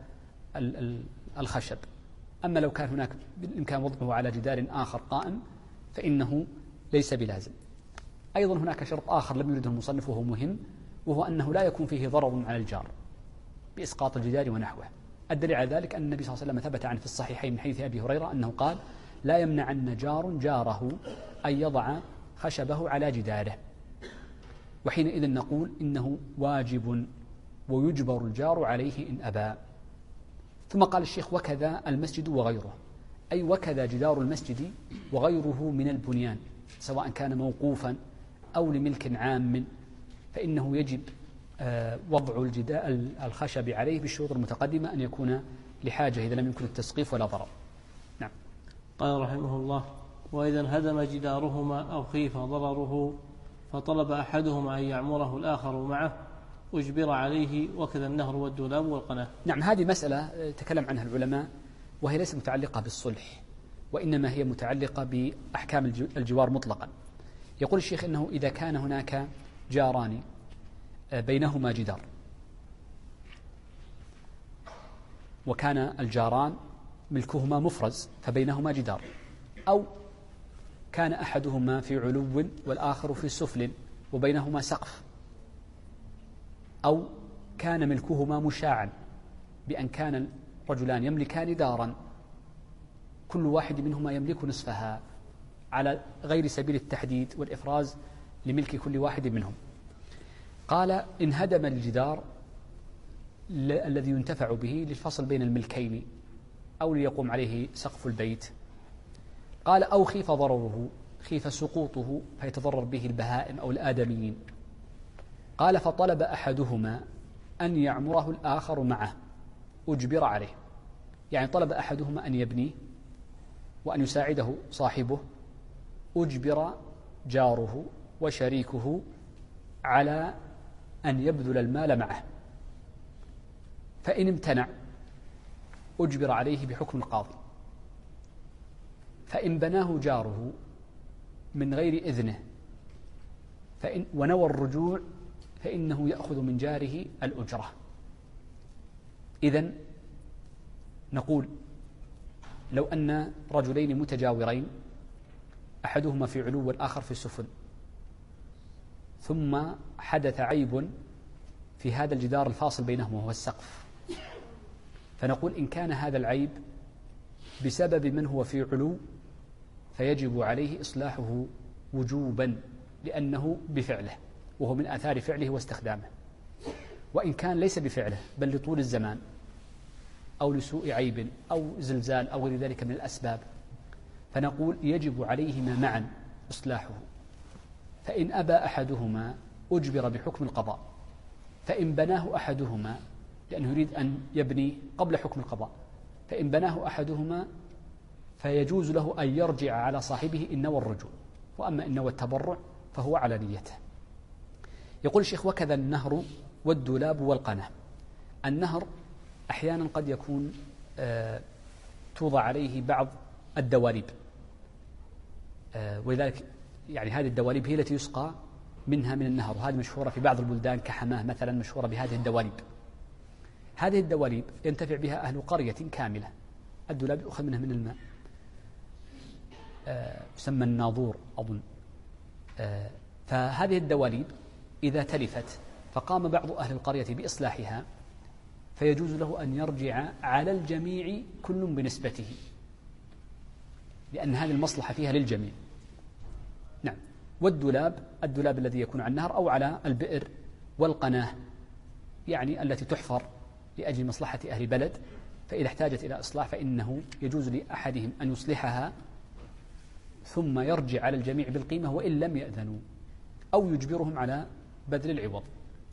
الخشب. أما لو كان هناك بالإمكان وضعه على جدار آخر قائم فإنه ليس بلازم. أيضا هناك شرط آخر لم يرده المصنف وهو مهم، وهو أنه لا يكون فيه ضرر على الجار بإسقاط الجدار ونحوه. الدليل على ذلك أن النبي صلى الله عليه وسلم ثبت عنه في الصحيحين من حديث أبي هريرة أنه قال لا يمنعن جاره أن يضع خشبه على جداره. وحينئذ نقول إنه واجب ويجبر الجار عليه إن أبى. ثم قال الشيخ وكذا المسجد وغيره، أي وكذا جدار المسجد وغيره من البنيان، سواء كان موقوفا أو لملك عام، فإنه يجب وضع الخشب عليه بالشروط المتقدمة، أن يكون لحاجة إذا لم يكن التسقيف ولا ضرر. نعم. قال رحمه الله: وإذا انهدم جدارهما أو خيف ضرره فطلب أحدهما أن يعمره الآخر معه أجبر عليه، وكذا النهر والدولاب والقناة. نعم، هذه مسألة تكلم عنها العلماء، وهي ليست متعلقة بالصلح، وإنما هي متعلقة بأحكام الجوار مطلقا. يقول الشيخ إنه إذا كان هناك جاران بينهما جدار، وكان الجاران ملكهما مفرز فبينهما جدار، أو كان أحدهما في علو والآخر في سفل وبينهما سقف، أو كان ملكهما مشاعا بأن كان رجلان يملكان دارا كل واحد منهما يملك نصفها على غير سبيل التحديد والإفراز لملك كل واحد منهم. قال انهدم الجدار الذي ينتفع به للفصل بين الملكين أو ليقوم عليه سقف البيت. قال أو خيف ضرره، خيف سقوطه فيتضرر به البهائم أو الآدميين. قال فطلب أحدهما أن يعمره الآخر معه أجبر عليه، يعني طلب أحدهما أن يبني وأن يساعده صاحبه، أجبر جاره وشريكه على أن يبذل المال معه، فإن امتنع أجبر عليه بحكم القاضي. فإن بناه جاره من غير إذنه ونوى الرجوع فإنه يأخذ من جاره الأجرة. إذن نقول لو أن رجلين متجاورين أحدهما في علو والآخر في سفل، ثم حدث عيب في هذا الجدار الفاصل بينهما وهو السقف، فنقول إن كان هذا العيب بسبب من هو في علو فيجب عليه إصلاحه وجوبا، لأنه بفعله وهو من آثار فعله واستخدامه. وإن كان ليس بفعله بل لطول الزمان أو لسوء عيب أو زلزال أو غير ذلك من الأسباب، فنقول يجب عليهما معا إصلاحه. فإن أبى أحدهما أجبر بحكم القضاء، فإن بناه أحدهما لأنه يريد أن يبني قبل حكم القضاء، فإن بناه أحدهما فيجوز له أن يرجع على صاحبه إن نوى الرجوع، وأما إن نوى التبرع فهو على نيته. يقول الشيخ وكذا النهر والدولاب والقناة. النهر أحيانا قد يكون توضع عليه بعض الدواليب، ولذلك يعني هذه الدواليب هي التي يسقى منها من النهر، وهذه مشهورة في بعض البلدان كحماه مثلا مشهورة بهذه الدواليب. هذه الدواليب ينتفع بها أهل قرية كاملة. الدولاب يؤخذ منه من الماء، يسمى الناظور أظن. فهذه الدواليب إذا تلفت فقام بعض أهل القرية بإصلاحها فيجوز له أن يرجع على الجميع كل بنسبته، لأن هذه المصلحة فيها للجميع. نعم. الدولاب الذي يكون على النهر أو على البئر والقناة، يعني التي تحفر لأجل مصلحة أهل بلد، فإذا احتاجت إلى إصلاح فإنه يجوز لأحدهم أن يصلحها ثم يرجع على الجميع بالقيمة وإن لم يأذنوا، أو يجبرهم على بذل العوض.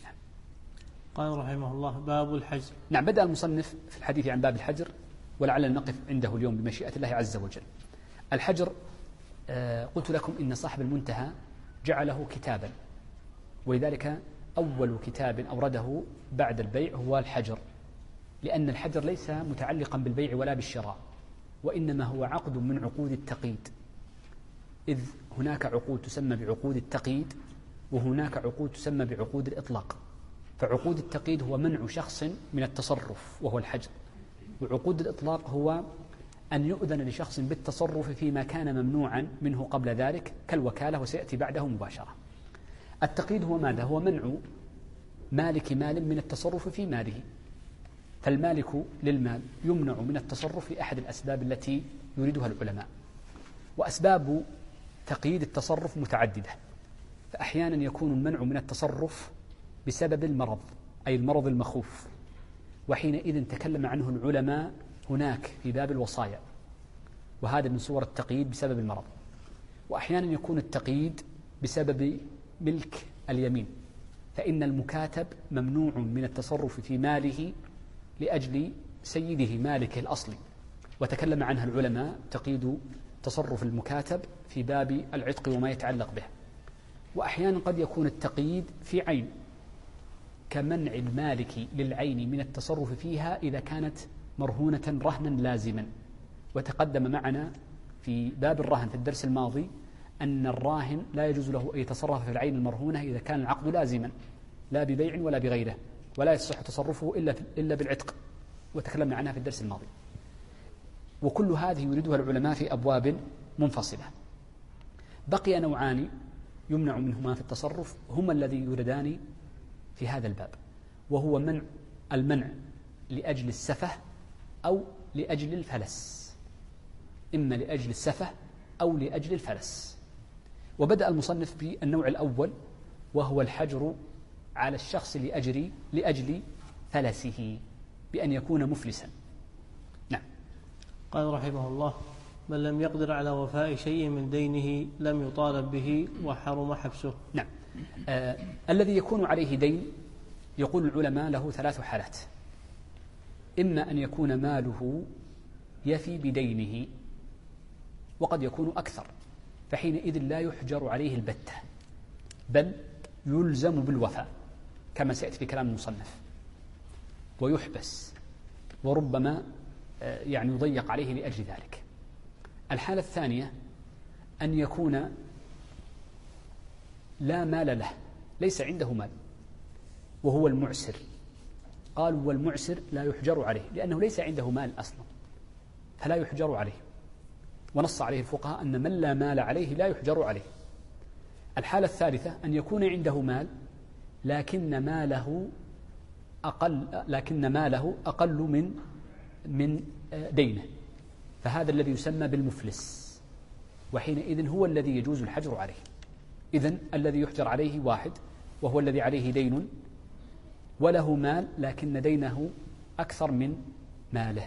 قال رحمه الله: باب الحجر. نعم. بدأ المصنف في الحديث عن باب الحجر، ولعلنا نقف عنده اليوم بمشيئة الله عز وجل. الحجر قلت لكم إن صاحب المنتهى جعله كتابا، ولذلك أول كتاب أورده بعد البيع هو الحجر، لأن الحجر ليس متعلقا بالبيع ولا بالشراء، وإنما هو عقد من عقود التقييد، إذ هناك عقود تسمى بعقود التقييد وهناك عقود تسمى بعقود الإطلاق. فعقود التقييد هو منع شخص من التصرف وهو الحجر، وعقود الإطلاق هو أن يؤذن لشخص بالتصرف فيما كان ممنوعا منه قبل ذلك كالوكالة، وسيأتي بعده مباشرة. التقييد هو ماذا؟ هو منع مالك مال من التصرف في ماله، فالمالك للمال يمنع من التصرف في أحد الأسباب التي يريدها العلماء. وأسباب تقييد التصرف متعددة، فأحيانا يكون المنع من التصرف بسبب المرض، أي المرض المخوف، وحينئذ تكلم عنه العلماء هناك في باب الوصايا، وهذا من صور التقييد بسبب المرض. وأحيانا يكون التقييد بسبب ملك اليمين، فإن المكاتب ممنوع من التصرف في ماله لأجل سيده مالكه الأصلي، وتكلم عنها العلماء تقييد تصرف المكاتب في باب العتق وما يتعلق به. وأحيانا قد يكون التقييد في عين، كمنع المالك للعين من التصرف فيها إذا كانت مرهونة رهنا لازما. وتقدم معنا في باب الرهن في الدرس الماضي أن الراهن لا يجوز له أن يتصرف في العين المرهونة إذا كان العقد لازما لا ببيع ولا بغيره، ولا يصح تصرفه إلا بالعتق، وتكلمنا عنها في الدرس الماضي. وكل هذه يريدها العلماء في أبواب منفصلة. بقي نوعان يمنع منهما في التصرف هما الذي يوردان في هذا الباب، وهو المنع لأجل السفه أو لأجل الفلس، إما لأجل السفه أو لأجل الفلس. وبدأ المصنف بالنوع الأول، وهو الحجر على الشخص لأجل فلسه، بأن يكون مفلسا. نعم. قال رحمه الله: من لم يقدر على وفاء شيء من دينه لم يطالب به وحرم حبسه. نعم. الذي يكون عليه دين يقول العلماء له 3 حالات: إما أن يكون ماله يفي بدينه، وقد يكون أكثر، فحينئذ لا يحجر عليه البتة، بل يلزم بالوفاء كما سيأتي في كلام المصنف، ويحبس، وربما يعني يضيق عليه لأجل ذلك. الحالة الثانية أن يكون لا مال له، ليس عنده مال، وهو المعسر. قالوا والمعسر لا يحجر عليه لأنه ليس عنده مال أصلا، فلا يحجر عليه، ونص عليه الفقهاء أن من لا مال عليه لا يحجر عليه. الحالة الثالثة أن يكون عنده مال لكن ماله أقل من دينه، فهذا الذي يسمى بالمفلس، وحينئذ هو الذي يجوز الحجر عليه. إذن الذي يحجر عليه واحد، وهو الذي عليه دين وله مال لكن دينه أكثر من ماله.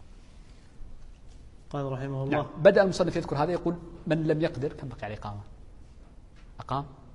قال رحمه الله: نعم. بدأ المصنف يذكر هذا، يقول من لم يقدر. كم بقي عليه إقامة؟ أقام